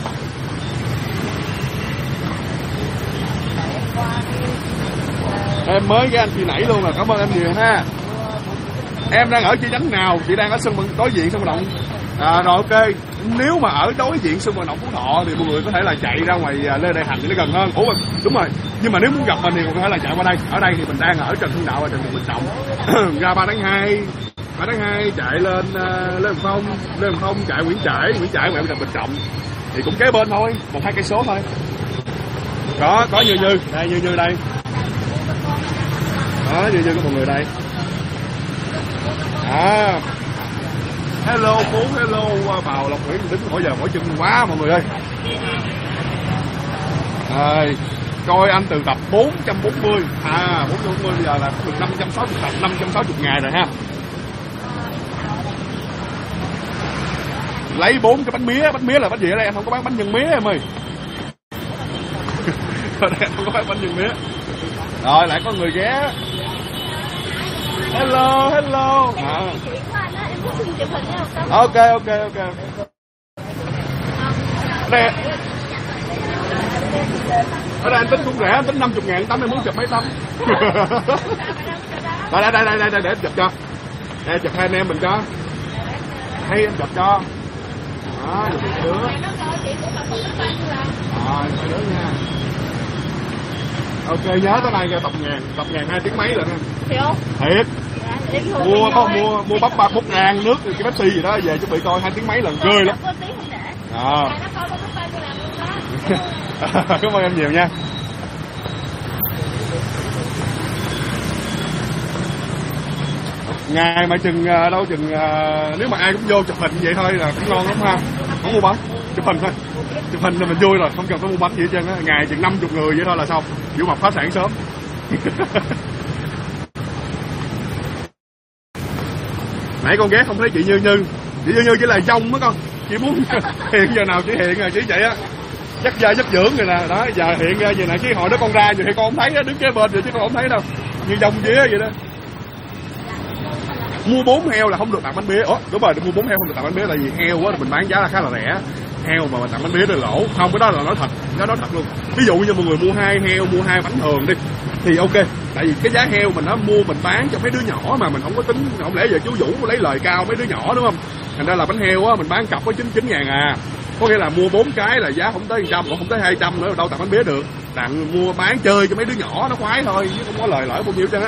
Em mới với anh chị nãy luôn, là cảm ơn em nhiều ha. Em đang ở chi nhánh nào? Chị đang ở sân vận đối diện sân vận động. Rồi ok. Nếu mà ở đối diện sân vận động Phú Thọ thì mọi người có thể là chạy ra ngoài Lê Đại Hành thì nó gần hơn. Ủa đúng rồi. Nhưng mà nếu muốn gặp mình thì có thể là chạy qua đây. Ở đây thì mình đang ở Trần Hưng Đạo và Trần Bình Trọng. Ra 3 tháng 2 chạy lên Lê Hồng Phong chạy Nguyễn Trãi ngoài Trần Bình Trọng. Thì cũng kế bên thôi, 1-2 cây số thôi. Có Như Như, đây Như Như đây. Đó, Như Như có mọi người đây. Hello Phú, hello vào Lộc Nguyễn đứng mỗi giờ mỗi chân quá mọi người ơi. Coi anh từ tập 440. 440 bây giờ là được 560 tập, 560 ngày rồi ha. Lấy 4 cái bánh mía là bánh gì ở đây? Em không có bán bánh nhân mía em ơi. Ở đây không có bán bánh nhân mía. Rồi lại có người ghé. Hello. Ok. Ở đây anh tính cũng rẻ, anh tính 50.000 tấm, em muốn chụp mấy tấm. Đây để em chụp cho. Đây chụp hai anh em mình cho. Hay em chụp cho. Đó, chụp một đứa. Rồi, hai đứa nha. Ok, nhớ tới nay tập ngàn 2 tiếng mấy lần ha. Thiệt. Mua bắp rang nước cái Pepsi gì đó về chuẩn bị coi 2 tiếng mấy lần ghê lắm. Cảm ơn em nhiều nha. Ngày mà chừng nếu mà ai cũng vô chụp hình vậy thôi là cũng ngon lắm ha. Không mua bánh, chụp hình thôi. Chụp hình là mình vui rồi, không cần phải mua bánh gì hết trơn á. Ngày chừng 50 người vậy thôi là xong. Vũ Mập phá sản sớm. Nãy con ghé không thấy chị Như Như chỉ là dông á con. Chị muốn hiện giờ nào chỉ hiện rồi chỉ vậy á. Chắc da chất dưỡng rồi nè. Đó giờ hiện ra vậy nè, chứ hồi đó con ra rồi thì con không thấy đó, đứng kế bên rồi chứ con không thấy đâu. Như dông vía vậy đó. Mua 4 heo là không được tặng bánh mía. Đúng rồi, mua 4 heo không được tặng bánh mía, tại vì heo á mình bán giá là khá là rẻ. Heo mà mình tặng bánh mía thì lỗ. Không, cái đó là nói thật, cái đó thật luôn. Ví dụ như mọi người mua 2 heo, mua 2 bánh thường đi thì ok, tại vì cái giá heo mình nó mua mình bán cho mấy đứa nhỏ mà mình không có tính, không lẽ giờ chú Vũ lấy lời cao mấy đứa nhỏ đúng không? Thành ra là bánh heo á mình bán cặp có 99.000 à. Có nghĩa là mua 4 cái là giá không tới 100, cũng không tới 200 nữa, đâu tặng bánh mía được. Tặng mua bán chơi cho mấy đứa nhỏ nó khoái thôi, chứ không có lời lỡ bao nhiêu trơn á.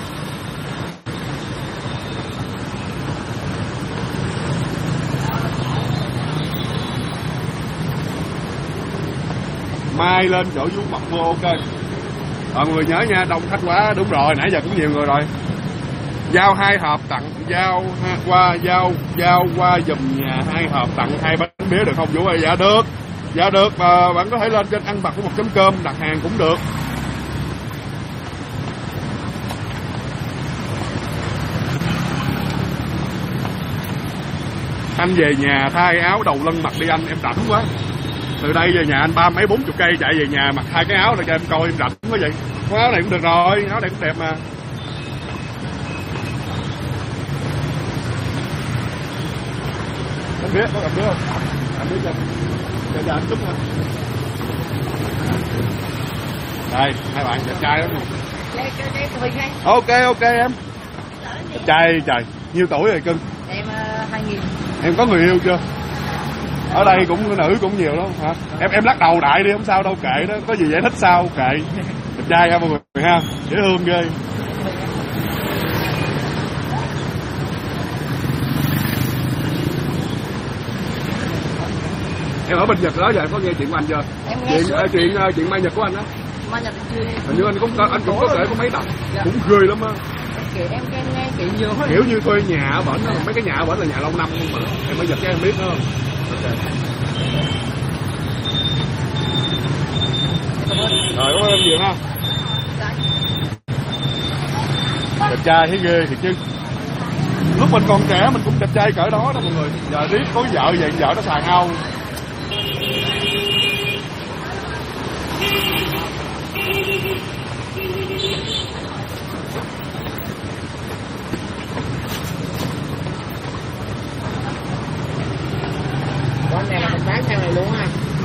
Mai lên chỗ Vũ Mập mua ok. Mọi người nhớ nha, đông khách quá. Đúng rồi, nãy giờ cũng nhiều người rồi. Giao 2 hộp tặng, giao qua giùm nhà 2 hộp tặng 2 bánh mía được không Vũ ơi? Dạ được, bạn có thể lên trên ăn vặt của 1.com đặt hàng cũng được. Anh về nhà thay áo đầu lân mặc đi anh, em rảnh quá. Từ đây về nhà anh 30 mấy 40 cây chạy về nhà mặc 2 cái áo này cho em coi, em rảnh quá vậy. Cái áo này cũng được rồi, áo này cũng đẹp mà. Anh biết, có gặp đứa không? Anh biết cho anh chút thôi. Đây, hai bạn đẹp trai lắm. Ok em. Đẹp trai trời, nhiêu tuổi rồi cưng? Em 2000. Em có người yêu chưa? Ở đây cũng nữ cũng nhiều lắm hả? Em lắc đầu đại đi không sao đâu, kệ đó, có gì giải thích sao kệ. Đẹp trai ha mọi người ha, dễ thương ghê. Em ở bên Nhật đó giờ em có nghe chuyện của anh chưa? Em nghe chuyện Mai Nhật của anh đó. Mai Nhật chưa. Hình như anh cũng có kể có mấy tập. Dạ. Cũng ghê lắm á. Em nghe chuyện nhiều hơn. Kiểu như thuê nhà ở bển đó, mấy cái nhà ở bển là nhà lâu năm mà. Em mới giật cho em biết nữa. Ok. Rồi cảm ơn em nhiều ha. Đẹp trai thấy ghê thiệt chứ. Lúc mình còn trẻ mình cũng đẹp trai cỡ đó đó mọi người. Giờ biết có vợ vậy, vợ nó xài nhau.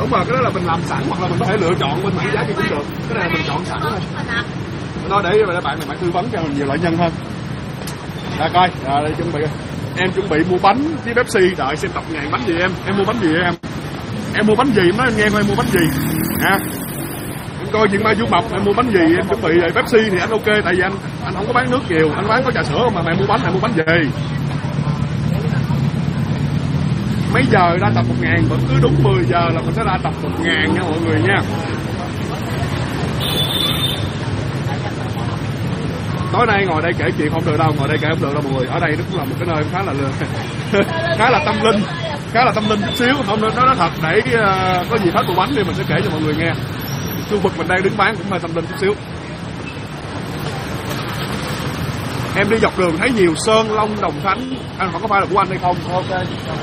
Đúng rồi, cái đó là mình làm sẵn hoặc là mình có thể lựa chọn bên bảng giá thì cũng được. Cái này là mình chọn sẵn thôi. Đó để bạn này bạn tư vấn cho mình nhiều loại nhân hơn. Rồi coi, đây chuẩn bị. Em chuẩn bị mua bánh với Pepsi, đợi xem tập ngàn bánh gì em. Em mua bánh gì em? Em mua bánh gì em nói em nghe coi em mua bánh gì. Ha. Em coi chuyện ma du mập em mua bánh gì em chuẩn bị Pepsi thì anh ok tại vì anh không có bán nước nhiều, anh bán có trà sữa mà mày mua bánh gì? Mấy giờ ra tập 1000 vẫn cứ đúng 10 giờ là mình sẽ ra tập 1000 nha mọi người nha. Tối nay ngồi đây kể chuyện không được đâu, ngồi đây kể không được đâu mọi người. Ở đây nó cũng là một cái nơi khá là khá là tâm linh chút xíu, không nên nói thật để có gì hết bộ bánh thì mình sẽ kể cho mọi người nghe. Khu vực mình đang đứng bán cũng hơi tâm linh chút xíu. Em đi dọc đường thấy nhiều Sơn Long Đồng Khánh, anh không có phải là của anh hay không? Ok.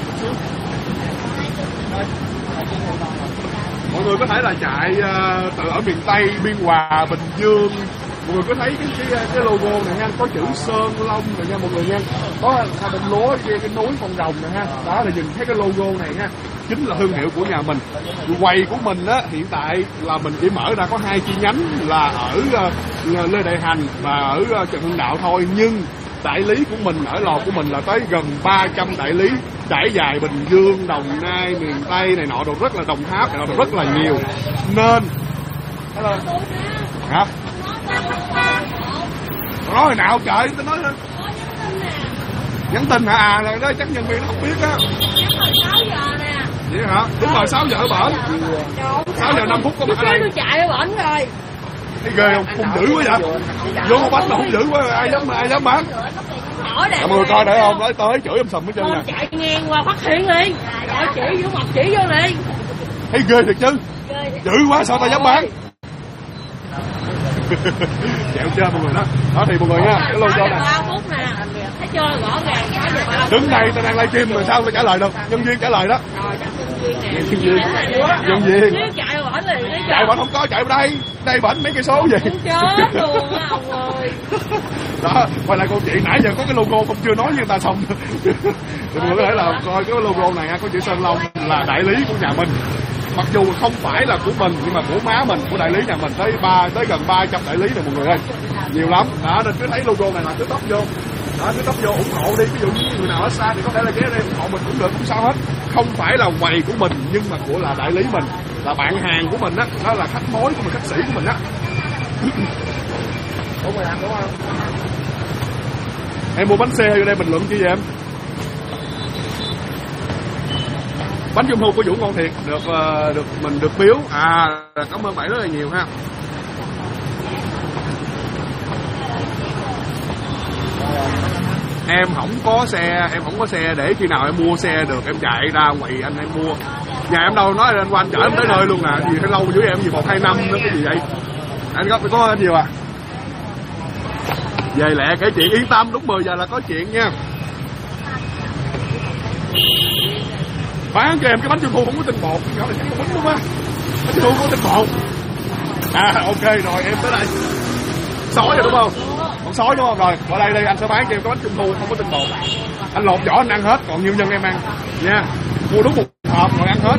Mọi người có thể là chạy từ ở miền Tây, Biên Hòa, Bình Dương. Mọi người có thấy cái logo này ha, có chữ Sơn Long này nha mọi người nha. Có hai bên lúa cái núi con rồng này ha. Đó là nhìn thấy cái logo này ha. Chính là thương hiệu của nhà mình. Quầy của mình á hiện tại là mình chỉ mở ra có 2 chi nhánh là ở Lê Đại Hành và ở Trần Hưng Đạo thôi, nhưng đại lý của mình ở lò của mình là tới gần 300 đại lý trải dài Bình Dương, Đồng Nai, miền Tây này nọ đồ, rất là Đồng Tháp này nọ đồ rất là nhiều. Nên hello. Hả? Nói hồi nào trời, tôi nói thôi. Nhắn tin hả? À là đó chắc nhân viên nó không biết á. Nhắn 6 giờ nè. Vậy hả? Đúng rồi, 6 giờ ở bển. 6 giờ 5 phút có mặt ở đây. Tôi chạy ở bển rồi. Thấy ghê không? Hung dữ quá vậy. Vô một bánh là hung dữ quá, ai dám bán. Mọi người coi để không? Tới chửi em sầm hết trơn nè. Chạy ngang qua phát hiện liền. Trời chỉ vô mặt chỉ vô liền. Thấy ghê thiệt chứ. Dữ quá sao ta dám bán. Chẹo chơi mọi người đó. Đó thì mọi người nha, cái logo này. 3 phút nè. Thấy chưa rõ ràng. Đứng đây tao đang livestream mà sao tao trả lời được? Nhân viên trả lời đó. Rồi chắc nhân viên. Nếu chạy bển liền. Chạy bển không có, chạy đây. Đây bển mấy cây số gì? Chết luôn á ông ơi. Đó, quay lại câu chuyện nãy giờ có cái logo không chưa nói với người ta xong. Mọi người có thể là coi cái logo này ha, có chữ Sơn Long là đại lý của nhà mình. Mặc dù không phải là của mình nhưng mà của má mình, của đại lý nhà mình tới gần 300 đại lý rồi mọi người ơi. Nhiều lắm. Đó nên cứ thấy logo này là cứ tóc vô. Đó, cứ tóc vô ủng hộ đi. Ví dụ như người nào ở xa thì có thể là ghé đây ủng hộ mình cũng được, không sao hết. Không phải là quầy của mình nhưng mà của là đại lý mình, là bạn hàng của mình á, đó là khách mối của mình, khách sĩ của mình á. Ủa mày làm đúng không? Em mua bánh xe vô đây bình luận chi vậy em? Bánh trung thu của Vũ ngon thiệt, mình được biếu. Cảm ơn bạn rất là nhiều ha. Em không có xe để khi nào em mua xe được em chạy ra quầy anh em mua. Nhà em đâu nói anh qua anh chở em tới nơi luôn nè, gì phải lâu với em gì 1-2 năm nữa cái gì vậy? Anh có nhiều à? Về lẹ kể chuyện yên tâm, đúng 10 giờ là có chuyện nha. Bán cho em cái bánh trung thu không có tinh bột, nhỏ này chắc có bánh đúng không? Bánh trung thu có tinh bột. Ok rồi em tới đây. Sói rồi đúng không? Con sói đúng không? Rồi, ở đây đây anh sẽ bán cho em cái bánh trung thu không có tinh bột. Anh lột vỏ anh ăn hết, còn nhiều nhân em ăn nha. Mua đúng một hộp rồi ăn hết.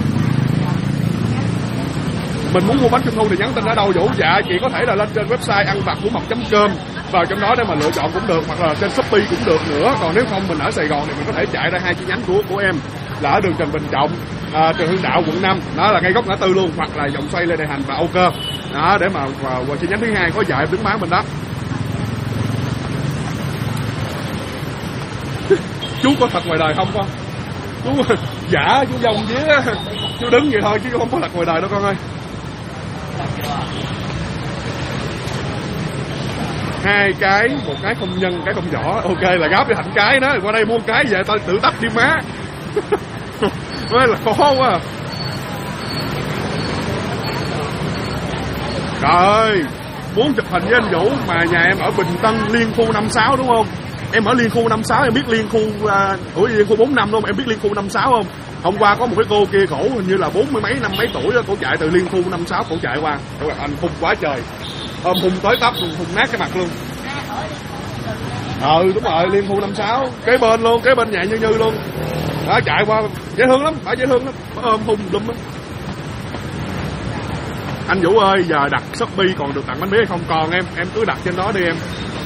Mình muốn mua bánh trung thu thì nhắn tin ở đâu Vũ? Dạ chị có thể là lên trên website anvặt.com vào trong đó để mà lựa chọn cũng được, hoặc là trên Shopee cũng được nữa. Còn nếu không mình ở Sài Gòn thì mình có thể chạy ra 2 chi nhánh của em là ở đường Trần Bình Trọng, Trần Hưng Đạo quận 5, đó là ngay góc ngã tư luôn, hoặc là vòng xoay Lê Đại Hành và Âu Cơ. Đó để mà vào chi nhánh thứ 2 có vợ em đứng bán mình đó. Chú có thật ngoài đời không con? Chú dạ chú vòng chứ. Chú đứng vậy thôi chứ không có thật ngoài đời đâu con ơi. 2 cái, một cái không nhân, cái không vỏ. Ok là gáp đi thành cái đó. Qua đây mua cái về tao tự tắt đi má. Nói là khó quá. Trời ơi, muốn chụp hình với anh Vũ mà nhà em ở Bình Tân Liên Khu 56 đúng không? Em ở Liên Khu 56, em biết Liên Khu Liên Khu 45 đúng không? Em biết Liên Khu 56 không? Hôm qua có một cái cô kia khổ hình như là 40 mấy năm mấy tuổi đó, cổ chạy từ Liên Khu 56 cổ chạy qua. Cổ gặp anh hung quá trời. Hung tới tấp luôn, hung nát cái mặt luôn. Đúng rồi, Liên Khu 56, kế bên luôn, kế bên nhà Như luôn. Đó chạy qua dễ thương lắm, phải dễ thương lắm. Ôm hung lum lắm. Anh Vũ ơi, giờ đặt Shopee còn được tặng bánh mía hay không? Còn em cứ đặt trên đó đi em.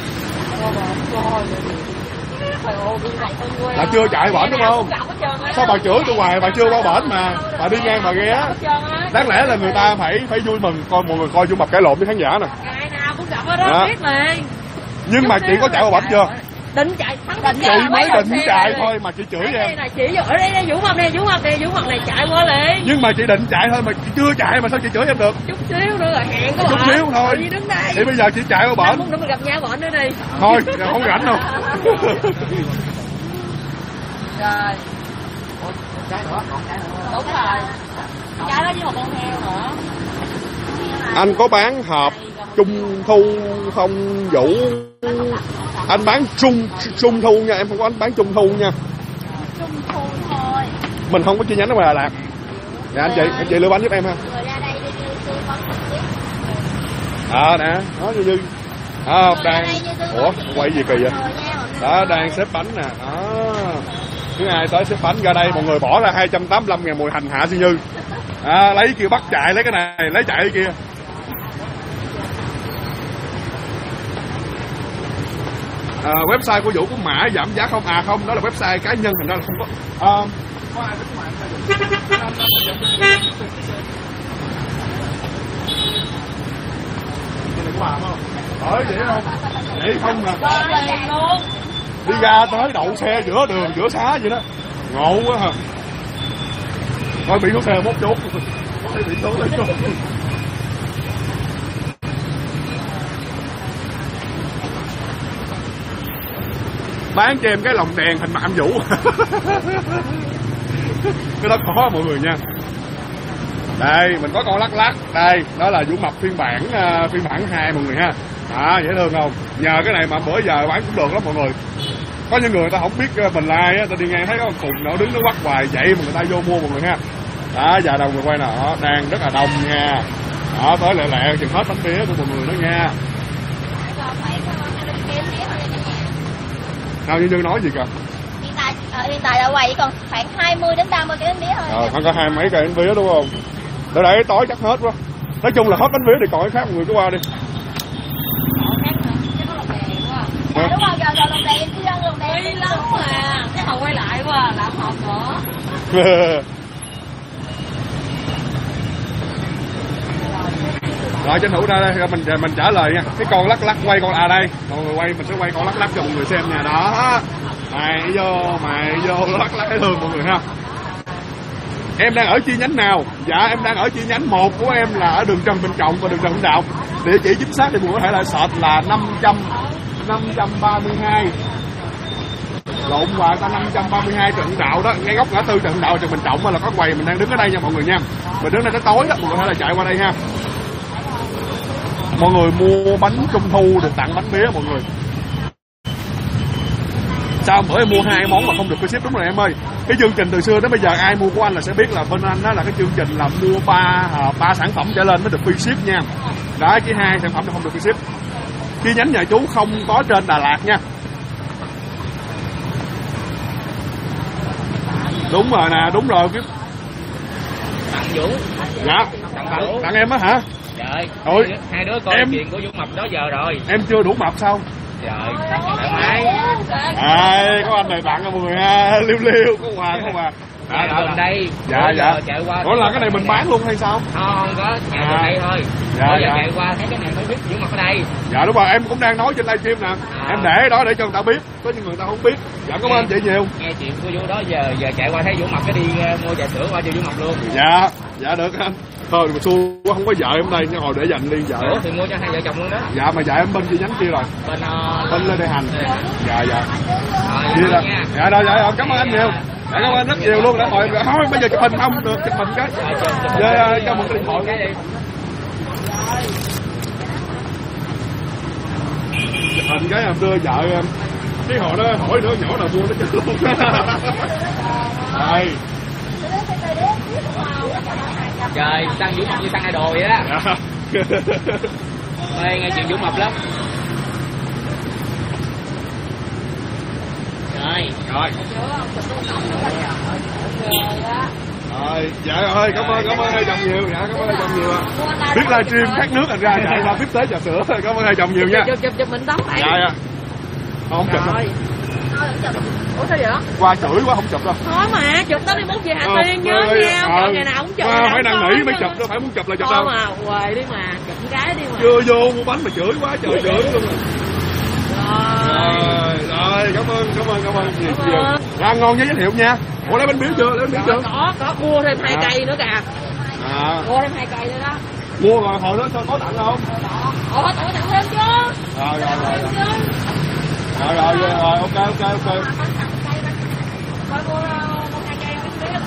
Là chưa chạy bển đúng không? Sao bà chửi tôi hoài, bà chưa qua bển mà. Bà đi ngang bà ghé. Đáng lẽ là người ta phải vui mừng, coi mọi người coi Vũ Mập cãi lộn với khán giả nè. Ngày nào cũng gặp ở đó biết liền. Nhưng mà chị có chạy qua bển chưa? Định chạy thắng chị mới định chạy thôi mà chị chửi em. Chị ở đây Vũ Mập này, Vũ Mập này chạy qua liền. Nhưng mà chị định chạy thôi mà chị chưa chạy mà sao chị chửi em được? Chút xíu nữa rồi hẹn có chút xíu thôi. Đi đứng đây. Thì bây giờ chị chạy qua bển. Muốn nữa mình gặp nhau bển nữa đi. Thôi, không rảnh đâu. Rồi. Đúng rồi. Trái đó với một con heo nữa. Anh có bán hộp trung thu không Vũ? Anh bán trung thu nha, em không có anh bán trung thu nha. Trung thu thôi. Mình không có chi nhánh ở ngoài Đà Lạt. Dạ anh chị lựa bánh giúp em ha. Rồi ra đây đi con tiếp. Nè, đó Như. Đang ủa quay gì kỳ vậy? Đó đang xếp bánh nè. Đó. Thứ ai tới xếp bánh ra đây, mọi người bỏ ra 285.000 mùi hành hạ Si Như. Lấy kia bắt chạy, lấy cái này, lấy chạy cái kia. Website của Vũ có mã giảm giá không? Không, đó là website cá nhân, thành ra là không có. Có ai biết mạng không? Vậy không? Vậy không nè. Đi ra tới đậu xe giữa đường, giữa xá vậy đó. Ngộ quá hả? Thôi bị số xe mốt chốt. Bị số lấy chốt. Bán cho em cái lồng đèn hình mặt anh Vũ. Cái đó khó mọi người nha. Đây mình có con lắc lắc. Đây đó là Vũ Mập phiên bản 2 mọi người ha. Dễ thương không? Nhờ cái này mà bữa giờ bán cũng được lắm mọi người. Có những người ta không biết mình là ai á, ta đi ngang thấy có con khùng nó đứng nó quắt hoài vậy mà người ta vô mua mọi người ha. Giờ đầu người quay nè, đang rất là đông nha. Tới lẹ chừng hết bánh mía của mọi người đó nha. Nào Như nói gì kìa? Hiện tại là quầy còn khoảng 20 đến 30 cái bánh mía thôi. Khoảng có 20 mấy cây bánh mía đúng không? Để tối chắc hết quá. Nói chung là hết bánh mía thì còn cái khác mọi người cứ qua đi. Dạ đúng rồi, giờ lồng đèn chưa ăn lồng đèn đi lắm mà. Cái hộp quay lại quá, làm hộp nữa. Rồi tranh thủ ra đây mình trả lời nha. Cái con lắc lắc quay con đây mọi người quay, mình sẽ quay con lắc lắc cho mọi người xem nha. Đó mày vô lắc lắc thấy thương mọi người ha. Em đang ở chi nhánh nào? Dạ em đang ở chi nhánh 1 của em là ở đường Trần Bình Trọng và đường Trần Hưng Đạo. Địa chỉ chính xác thì mọi người có thể là search là 532 lộn qua ta 532 Trần Hưng Đạo đó, ngay góc ngã tư Trần Hưng Đạo Trần Bình Trọng là có quầy mình đang đứng ở đây nha mọi người nha. Mình đứng đây tới tối đó, mọi người có thể là chạy qua đây ha. Mọi người mua bánh trung thu được tặng bánh mía mọi người. Sao bữa em mua 2 món mà không được free ship? Đúng rồi em ơi. Cái chương trình từ xưa đến bây giờ ai mua của anh là sẽ biết là bên anh đó là cái chương trình là mua 3 sản phẩm trở lên mới được free ship nha. Đó, chỉ 2 sản phẩm thì không được free ship. Chi nhánh nhà chú không có trên Đà Lạt nha. Đúng rồi nè, đúng rồi. Tặng Vũ. Dạ. Tặng em á hả? Trời, ôi, hai đứa coi chuyện của Vũ Mập đó giờ rồi. Em chưa đủ mập sao? Trời, thoải mái. Có anh này tặng cho mọi người ha, liêu có quà không à? Gần đây. Dạ. Chạy qua. Ủa là cái này mình bán luôn hay sao? Không có, nhà gần đây thôi. Dạ. Chạy qua thấy cái này mới biết Vũ Mập ở đây. Dạ đúng rồi, em cũng đang nói trên livestream nè. Em để đó để cho người ta biết, có những người ta không biết. Dạ cảm ơn chị nhiều. Nghe chuyện của Vũ đó giờ chạy qua thấy Vũ Mập cái đi mua trà sữa qua cho Vũ Mập luôn. Dạ được anh. Thôi mà xui quá không có vợ em đây, nhưng hồi để dành đi vợ. Ủa thì mua cho hai vợ chồng luôn đó. Dạ mà vợ em bên chi nhánh kia rồi. Bên Lê Đại Hành. Dạ. Rồi dạ cảm ơn anh nhiều. Dạ, cảm ơn rất nhiều luôn đã mời. Thôi bây giờ chụp hình không được, chụp hình cái. Cho một cái điện thoại cái đi. Chụp hình cái em đưa vợ em. Cái hồi đó hỏi nữa nhỏ nào mua nó chết luôn. Đây. Trời, Tăng Vũ Mập như Tăng Idol vậy đó. Mê nghe chuyện Vũ Mập lắm. Rồi. Rồi, dạ ơi, cảm ơn hai chồng nhiều, dạ cảm ơn hai chồng nhiều ạ. Biết livestream khát nước thành ra chạy ra tiếp tế trà sữa, cảm ơn hai chồng nhiều nha. Chụp mình tấm này. Dạ. Không chụp đâu. Ủa sao vậy? Qua chửi quá không chụp đâu. Thôi mà, chụp tới đi muốn về Hà Tiên nhớ nha, còn ngày nào cũng chụp. Phải năn nỉ mới chụp đâu, phải muốn chụp là chụp đâu. Thôi mà, quầy đi mà, chụp con gái đi mà. Chưa vô mua bánh mà chửi quá trời chửi luôn rồi. Rồi, cảm ơn nhiều. Ăn ngon nhớ giới thiệu nha. Ủa lấy bánh biếu chưa? Lấy bánh biếu chưa? Có mua thêm 2 cây nữa kìa. Mua thêm 2 cây nữa đó. Mua rồi hồi đó có tặng không? Tặng thêm chứ. Rồi, ok. Coi mua 2 cây bánh biếu.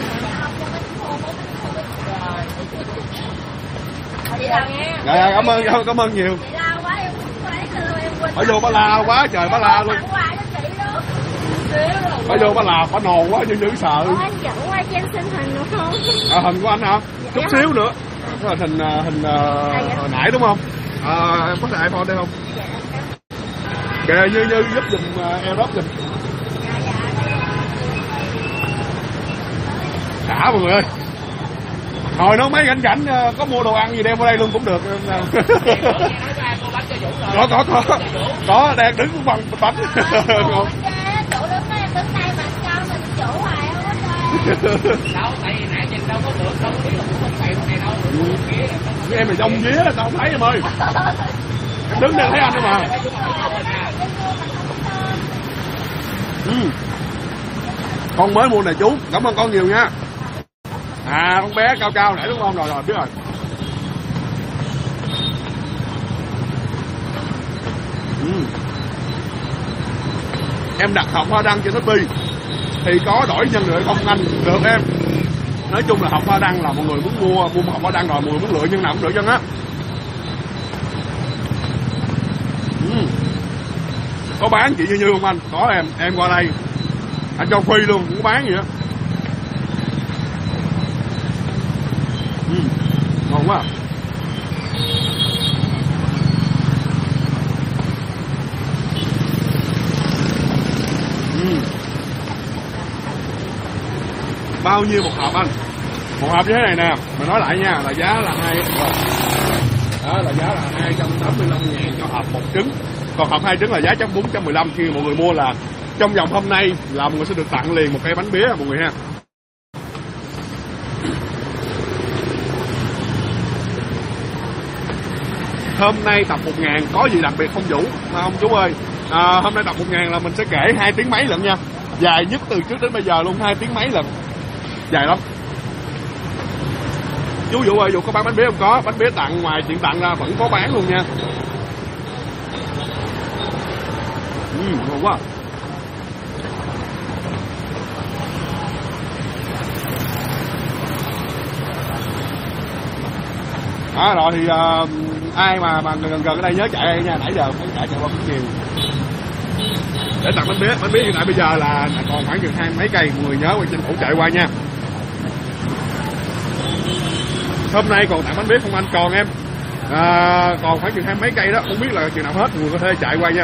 Dạ, cảm ơn nhiều. Phải vô bá la quá trời, bá la luôn. Phải vô bá la, bá nồn quá, dữ sợ. Anh dẫn qua cho em xin hình được không? Hình của anh hả? Chút xíu nữa. Đó là hình hồi nãy đúng không? Em có xài iPhone đây không? Kìa, như giúp giùm AirDrop giùm. Đã mọi người ơi. Hồi nó mấy rảnh có mua đồ ăn gì đem qua đây luôn cũng được. Có đang đứng cũng bằng bánh. Chỗ đứng đây mà cho mình chỗ hoài không có đâu, tại vì nãy nhìn đâu có được, đâu biết là cũng không phải này đâu. Em là dông vía tao không thấy em ơi. Em đứng đây thấy anh đâu mà. Con mới mua này chú, cảm ơn con nhiều nha. Con bé cao nãy đúng không? Rồi biết rồi. Em đặt hộp hoa đăng trên Shopee thì có đổi nhân nữa không anh? Được em. Nói chung là hộp hoa đăng là mọi người muốn mua một hộp hoa đăng rồi mọi người muốn lựa nhân nào cũng lựa nhân á. Có bán chị như không anh? Có em qua đây anh cho free luôn, không có bán gì á. Ngon quá. Bao nhiêu một hộp anh? Một hộp như thế này nè, mình nói lại nha, là giá là đó là giá là 285.000 cho hộp một trứng. Còn hộp 2 trứng là giá 415. Khi mọi người mua là trong vòng hôm nay là mọi người sẽ được tặng liền một cây bánh bía mọi người ha. Hôm nay tập 1.000 có gì đặc biệt không Vũ? Không chú ơi. Hôm nay tập 1.000 là mình sẽ kể 2 tiếng mấy lần nha. Dài nhất từ trước đến bây giờ luôn, 2 tiếng mấy lần. Dài lắm. Chú Vũ ơi, Vũ có bán bánh bía không? Có, bánh bía tặng ngoài chuyện tặng ra vẫn có bán luôn nha. Ngon quá. Rồi thì ai mà gần ở đây nhớ chạy đây nha, nãy giờ phải chạy qua cũng nhiều để tặng bánh bía hiện tại bây giờ là còn khoảng chừng 20 mấy cây, mọi người nhớ qua tranh thủ chạy qua nha. Hôm nay còn tặng bánh bía không anh? Còn em còn khoảng chừng 20 mấy cây đó, không biết là chừng nào hết, mọi người có thể chạy qua nha.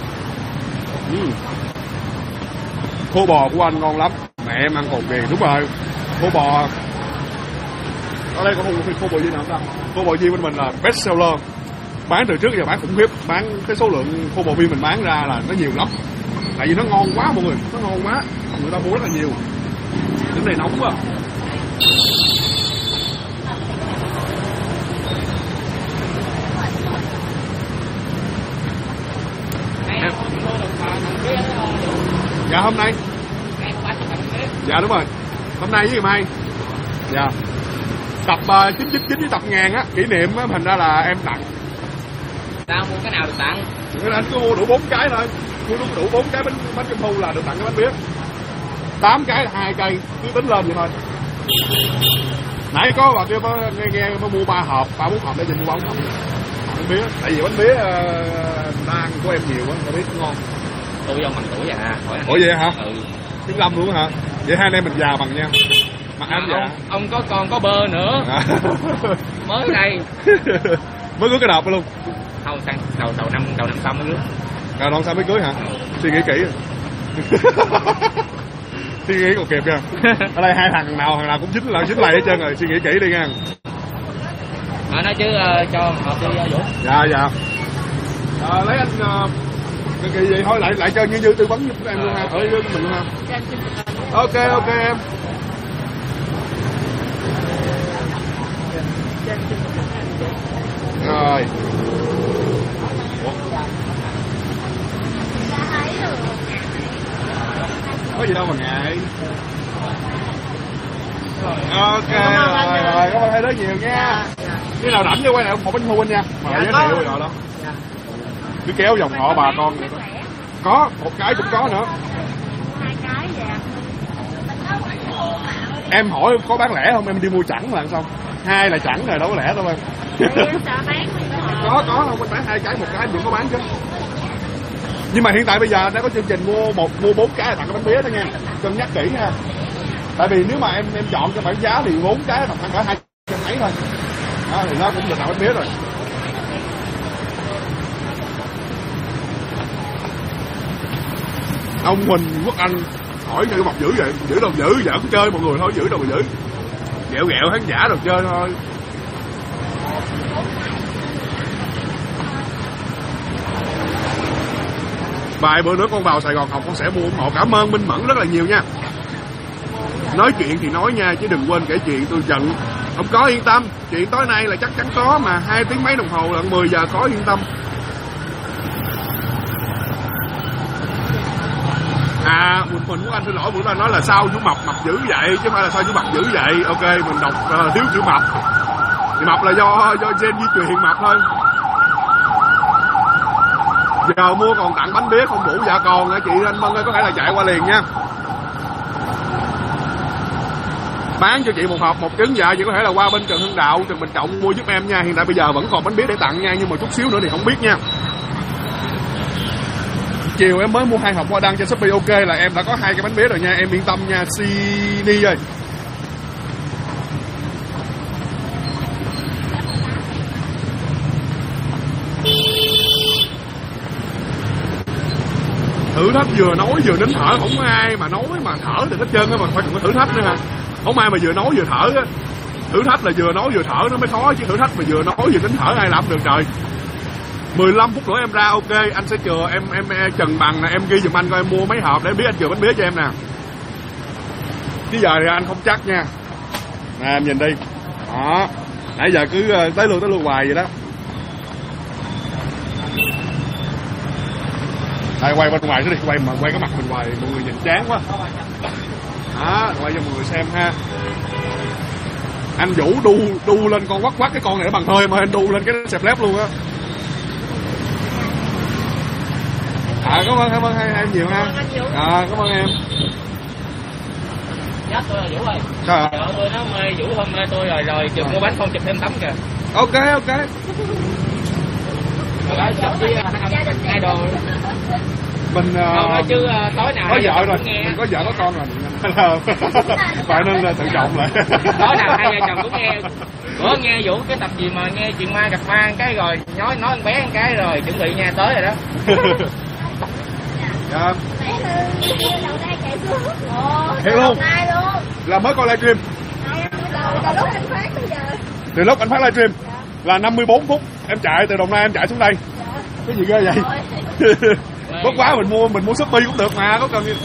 Khô bò của anh ngon lắm, mẹ em ăn cồn kìa. Đúng rồi, khô bò ở đây có khô bò gì nào không ta? Khô bò viên bên mình là best seller, bán từ trước giờ bán khủng khiếp, bán cái số lượng khô bò viên mình bán ra là nó nhiều lắm, tại vì nó ngon quá mọi người, nó ngon quá, người ta mua rất là nhiều. Đến đây nóng quá. Dạ hôm nay. Dạ đúng rồi. Hôm nay với ngày mai. Dạ. Tập 999 với tập 1000 á, kỷ niệm á, thành ra là em tặng. Tao mua cái nào được tặng? Anh cứ mua đủ 4 cái thôi. Mua đủ 4 cái bánh trung thu là được tặng cái bánh bía. 8 cái là 2 cây, cứ tính lên vậy thôi. Nãy có bà kia nghe mua 3 hộp, 3-4 hộp để dành mua 4 hộp bánh bía. Tại vì bánh bía đang của em nhiều á, tao biết ngon. Tôi vô bằng tuổi à. Ủa vậy hả? Ừ. Tiếng Lâm luôn hả? Vậy hai anh em mình già bằng nhau. Mà em già. Ông có con có bơ nữa. Mới đây. Mới cưới cái đợt luôn. Không, sang đầu năm sau mới cưới. Đầu năm sau mới cưới hả? Suy nghĩ kỹ. Suy nghĩ còn kịp nha. Ở đây hai thằng nào cũng dính lại hết trơn rồi, suy nghĩ kỹ đi nha. Nói chứ cho họ đi Vũ. Dạ. Lấy anh cái gì thôi lại cho như tư vấn giúp em luôn ha. Ở mình luôn ha. Ok em. Rồi. Có gì đâu mà ngại. Ok rồi, cảm ơn hai đứa nhiều nha. Khi nào rảnh cho quay lại một bánh thu anh nha. Mà giới thiệu rồi đó. Cứ kéo dòng họ bà con vậy đó. Có, một cái cũng có nữa. Em hỏi có bán lẻ không, em đi mua chẵn là xong. Hai là chẵn rồi, đâu có lẻ đâu em. Có không, anh bán hai cái, một cái anh vẫn có bán chứ. Nhưng mà hiện tại bây giờ đã có chương trình mua 4 cái là tặng cái bánh mía đó nha. Cân nhắc kỹ nha. Tại vì nếu mà em chọn cho bản giá thì 4 cái tặng cả 200 mấy thôi. Đó thì nó cũng được tặng bánh mía rồi. Ông Huỳnh Quốc Anh hỏi như mọc dữ vậy, giữ đâu giữ, giỡn chơi mọi người thôi, giữ đâu mà giữ. Ghẹo khán giả đâu chơi thôi. Vài bữa nữa con vào Sài Gòn học con sẽ mua ủng hộ. Cảm ơn Minh Mẫn rất là nhiều nha. Nói chuyện thì nói nha, chứ đừng quên kể chuyện tôi giận. Không có, yên tâm, chuyện tối nay là chắc chắn có mà, 2 tiếng mấy đồng hồ lận 10 giờ có, yên tâm. Mình của anh xin lỗi, bữa nay nói là sao chú mập dữ vậy, chứ không phải là sao chú mập dữ vậy. Ok, mình đọc thiếu chữ mập. Thì mập là do gen di truyền mập thôi. Giờ mua còn tặng bánh bía không đủ dạ còn hả chị Anh Vân ơi, có thể là chạy qua liền nha. Bán cho chị một hộp 1 trứng dạ, chị có thể là qua bên Trần Hưng Đạo, Trần Bình Trọng mua giúp em nha. Hiện tại bây giờ vẫn còn bánh bía để tặng nha, nhưng mà chút xíu nữa thì không biết nha. Chiều em mới mua 2 hộp hoa đăng trên Shopee, ok là em đã có 2 cái bánh mía rồi nha, em yên tâm nha Sini ơi. Thử thách vừa nói vừa nín thở, không có ai mà nói mà thở được hết trơn á, mà phải cần thử thách nữa ha. Không ai mà vừa nói vừa thở á. Thử thách là vừa nói vừa thở nó mới khó, chứ thử thách mà vừa nói vừa nín thở ai làm được trời. 15 phút nữa em ra, ok anh sẽ chừa em Trần Bằng nè, em ghi giùm anh coi em mua mấy hộp để biết anh chừa bánh mía cho em nè. Chứ giờ thì anh không chắc nha. Nè em nhìn đi. Đó. Nãy giờ cứ tới luôn hoài vậy đó. Đây quay bên ngoài nữa đi, quay cái mặt mình hoài mọi người nhìn chán quá. Đó, quay cho mọi người xem ha. Anh Vũ đu lên con quắc cái con này bằng hơi mà anh đu lên cái xẹp lép luôn á. Cảm ơn hai em nhiều ha. Cảm ơn em. Dạ tôi là Vũ ơi. Sao ạ? Vợ tôi nó mê Vũ hôm nay tôi rồi chụp mua bánh không chụp thêm tấm kìa. Ok. Rồi đó chụp với hai đồ. Mình không nói chứ tối nào có vợ rồi, mình có vợ có con rồi. Phải nên là tự trọng lại. Tối nào hai vợ chồng cũng nghe. Bữa nghe Vũ cái tập gì mà nghe chuyện ma gặp ma cái rồi nói con bé một cái rồi chuẩn bị nha tới rồi đó. Dạ. Thiệt luôn. Là mới coi livestream. Từ lúc anh phát livestream là 54 phút em chạy từ Đồng Nai em chạy xuống đây. Cái gì ghê vậy? Bất quá mình mua Shopee cũng được mà, có cần gì.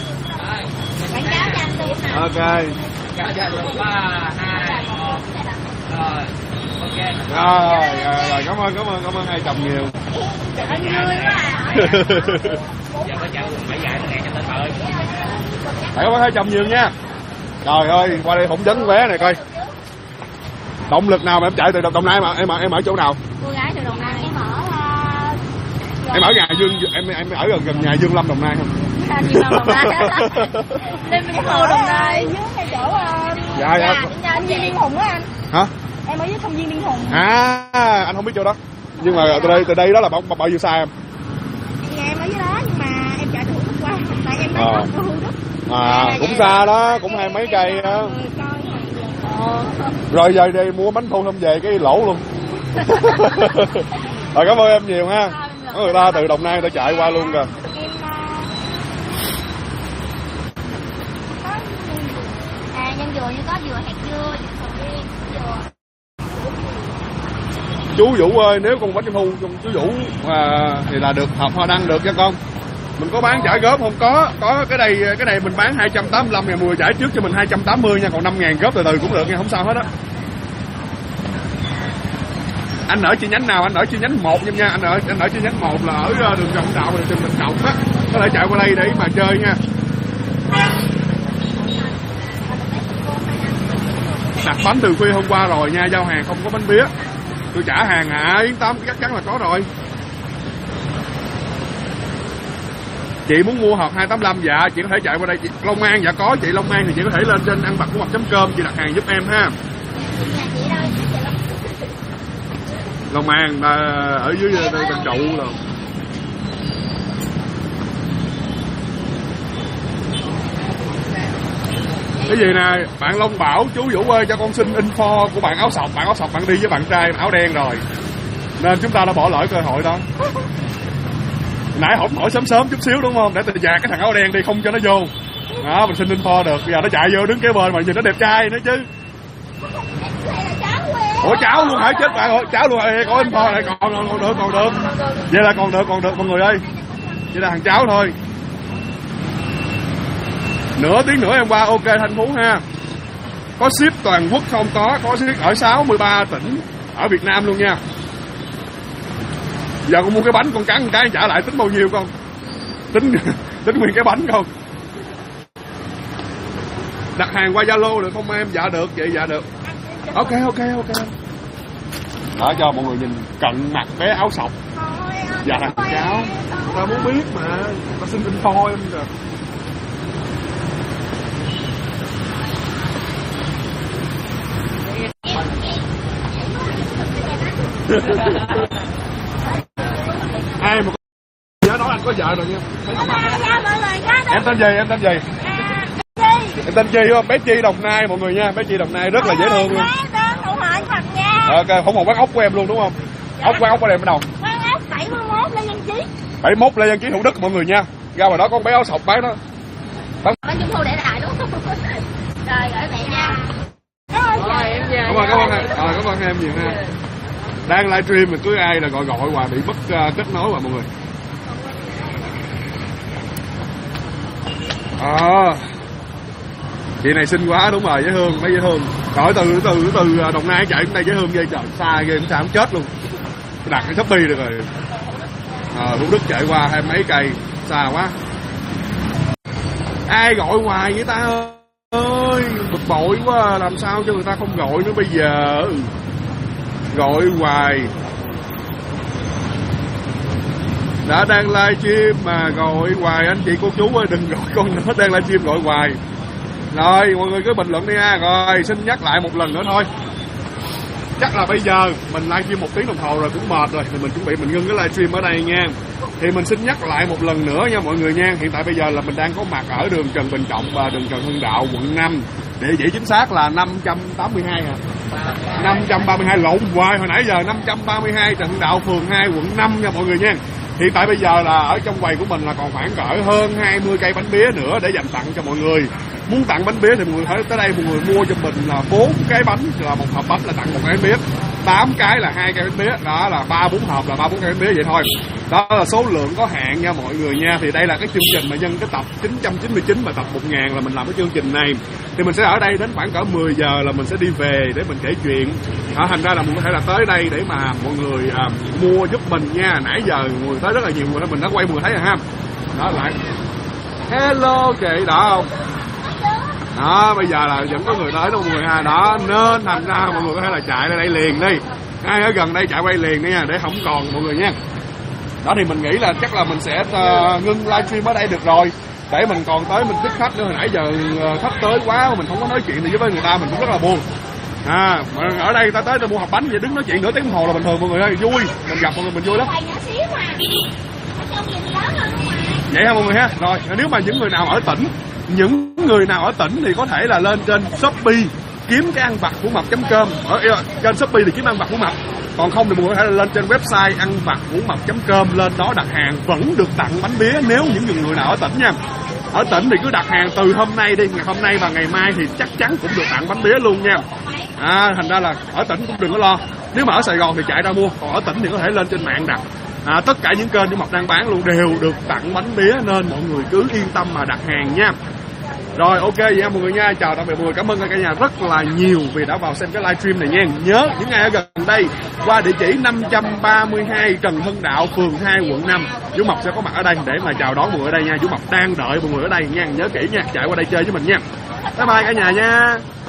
Ok. 3, 2, 1. Rồi. Rồi, cảm ơn hai chồng nhiều. Giờ có chợ quần 7 giờ ngày cho tới ơi. Cảm ơn hai chồng nhiều nha. Trời ơi, qua đây phỏng vấn vé này coi. Động lực nào mà em chạy từ Đồng Nai mà em ở chỗ nào? Cô gái từ Đồng Nai Em ở nhà Dương, em ở gần nhà Dương Lâm Đồng Nai không? Dương Lâm Đồng Nai. Lên bên hồ Đồng Nai dưới ngay chỗ dạ. Công viên Liên Hùng á anh. Hả? Em ở dưới công viên Liên Hùng. Anh không biết chỗ đó. Nhưng mà từ đây đó là bao nhiêu xa em? Nhà em ở dưới đó nhưng mà em chạy từ Thủ Đức qua. Tại em lấy ở Thủ Đức. Cũng xa đó, cũng 20 mấy cây đó. Rồi giờ đi mua bánh thu không về cái lỗ luôn. Rồi cảm ơn em nhiều ha. Có người ta từ Đồng Nai người ta chạy qua luôn kìa. như có dừa hạt dưa, dừa sầu riêng, dừa. Chú Vũ ơi, nếu con bánh trung thu con chú Vũ thì là được hộp hoa đăng được cho con. Mình có bán trả góp không? Có cái này mình bán 285 ngàn, mùa trả trước cho mình 280 nha, còn 5 ngàn góp từ từ cũng được nha, không sao hết á. Anh ở chi nhánh nào? Anh ở chi nhánh 1 nha. Anh ở chi nhánh 1 là ở đường Trọng Đạo, đường Trần Bình Trọng á. Có thể chạy qua đây để mà chơi nha. Đặt bánh từ khuya hôm qua rồi nha, giao hàng không có bánh bía. Tôi trả hàng yên tâm, chắc chắn là có rồi. Chị muốn mua hộp 285, dạ chị có thể chạy qua đây. Long An dạ có chị, Long An thì chị có thể lên trên ăn vặt của mập.com chị đặt hàng giúp em ha. Long An ở dưới Tân Trụ rồi. Cái gì nè, bạn Long bảo chú Vũ ơi cho con xin info của bạn áo sọc. Bạn áo sọc bạn đi với bạn trai áo đen rồi, nên chúng ta đã bỏ lỡ cơ hội đó. Nãy không hỏi sớm chút xíu đúng không, để tình dạt cái thằng áo đen đi không cho nó vô đó, mình xin info được. Bây giờ nó chạy vô đứng kế bên mà nhìn nó đẹp trai nữa chứ. Ủa cháu luôn hả? Chết bạn ơi, cháu luôn hả? Có info này còn được. Vậy là còn được mọi người ơi. Vậy là thằng cháu thôi. Nửa tiếng nữa em qua ok Thành Phú ha. Có ship toàn quốc không? Có ship ở 63 tỉnh ở Việt Nam luôn nha. Giờ con mua cái bánh con cắn một cái trả lại tính bao nhiêu con? Tính nguyên cái bánh không? Đặt hàng qua Zalo được không em? Dạ được chị, dạ được. Ok. Đó cho mọi người nhìn cận mặt bé áo sọc. Dạ thằng cháu. Tao muốn biết mà, tao xin info em rồi. Ai mà nhớ nói anh có vợ rồi nha. Em tên gì? Em tên Chi không? Bé Chi Đồng Nai mọi người nha. Bé Chi Đồng Nai rất là dễ thương luôn. Ok, không một quán ốc của em luôn đúng không? Quán ốc của em ở đâu? Quán ốc 71 Lê Văn Chí. 71 Lê Văn Chí Thủ Đức mọi người nha. Ra ngoài đó con bé áo sọc bán đó. Bánh trung thu để lại đúng không? Rồi gửi mẹ nha. Rồi em về. Cảm ơn em nhiều ha. Đang livestream mà cứ ai là gọi hoài bị mất kết nối mà mọi người. Chị này xinh quá đúng rồi, dễ thương, mấy dễ thương. Rồi từ Đồng Nai chạy đến đây dễ thương ghê trời, xa ghê sao không chết luôn. Đặt cái Shopee được rồi. Thủ Đức chạy qua 20 mấy cây, xa quá. Ai gọi hoài vậy ta ơi, bực bội quá, làm sao cho người ta không gọi nữa bây giờ. Gọi hoài. Đã đang livestream mà gọi hoài, anh chị cô chú ơi đừng gọi con nữa, đang livestream gọi hoài. Rồi mọi người cứ bình luận đi ha. Rồi xin nhắc lại một lần nữa thôi. Chắc là bây giờ mình livestream 1 tiếng đồng hồ rồi cũng mệt rồi, thì mình chuẩn bị mình ngưng cái livestream ở đây nha. Thì mình xin nhắc lại một lần nữa nha mọi người nha. Hiện tại bây giờ là mình đang có mặt ở đường Trần Bình Trọng và đường Trần Hưng Đạo quận 5. Địa chỉ chính xác là 582 hả? 532 lộn hoài hồi nãy giờ. 532 Trần Hưng Đạo phường 2 quận 5 nha mọi người nha. Hiện tại bây giờ là ở trong quầy của mình là còn khoảng cỡ hơn 20 cây bánh bía nữa để dành tặng cho mọi người. Muốn tặng bánh bía thì mọi người hãy tới đây, mọi người mua cho mình là 4 cái bánh là một hộp bánh là tặng 1 cái bánh bía, 8 cái là 2 cái bánh bía, đó là 3-4 hộp là 3-4 cái bánh bía vậy thôi. Đó là số lượng có hạn nha mọi người nha. Thì đây là cái chương trình mà nhân cái tập 999 và tập 1000 là mình làm cái chương trình này. Thì mình sẽ ở đây đến khoảng cỡ 10 giờ là mình sẽ đi về để mình kể chuyện. Thành ra là mình có thể là tới đây để mà mọi người mua giúp mình nha. Nãy giờ mọi người tới rất là nhiều người đó, mình đã quay mọi người thấy rồi ha. Đó lại. Hello chị, đó không? Đó, bây giờ là vẫn có người tới đó mọi người ha. Đó, nên thành ra mọi người có thể là chạy ra đây liền đi. Ai ở gần đây chạy quay liền đi nha, để không còn mọi người nha. Đó thì mình nghĩ là chắc là mình sẽ ngưng livestream ở đây được rồi. Để mình còn tới mình tiếp khách nữa. Hồi nãy giờ khách tới quá mình không có nói chuyện gì với người ta, mình cũng rất là buồn. Mà ở đây ta tới ta mua hộp bánh vậy đứng nói chuyện nửa tiếng đồng hồ là bình thường mọi người ơi, vui. Mình gặp mọi người mình vui lắm. Vậy ha mọi người ha. Rồi, nếu mà những người nào ở tỉnh thì có thể là lên trên Shopee kiếm cái ăn vặt của mập.com. Ở trên Shopee thì kiếm ăn vặt của mập. Còn không thì mọi người có thể lên trên website ăn vặt của mập.com, lên đó đặt hàng vẫn được tặng bánh bía nếu những người nào ở tỉnh nha. Ở tỉnh thì cứ đặt hàng từ hôm nay đi, ngày hôm nay và ngày mai thì chắc chắn cũng được tặng bánh pía luôn nha. Thành ra là ở tỉnh cũng đừng có lo. Nếu mà ở Sài Gòn thì chạy ra mua, còn ở tỉnh thì có thể lên trên mạng đặt. Tất cả những kênh Vũ Mập đang bán luôn đều được tặng bánh pía, nên mọi người cứ yên tâm mà đặt hàng nha. Rồi ok vậy nha mọi người nha, chào tạm biệt mọi người, cảm ơn cả nhà rất là nhiều vì đã vào xem cái livestream này nha. Nhớ những ngày ở gần đây qua địa chỉ 532 Trần Hưng Đạo, phường 2, quận 5, Vũ Mập sẽ có mặt ở đây để mà chào đón mọi người ở đây nha. Vũ Mập đang đợi mọi người ở đây nha, nhớ kỹ nha, chạy qua đây chơi với mình nha. Bye bye cả nhà nha.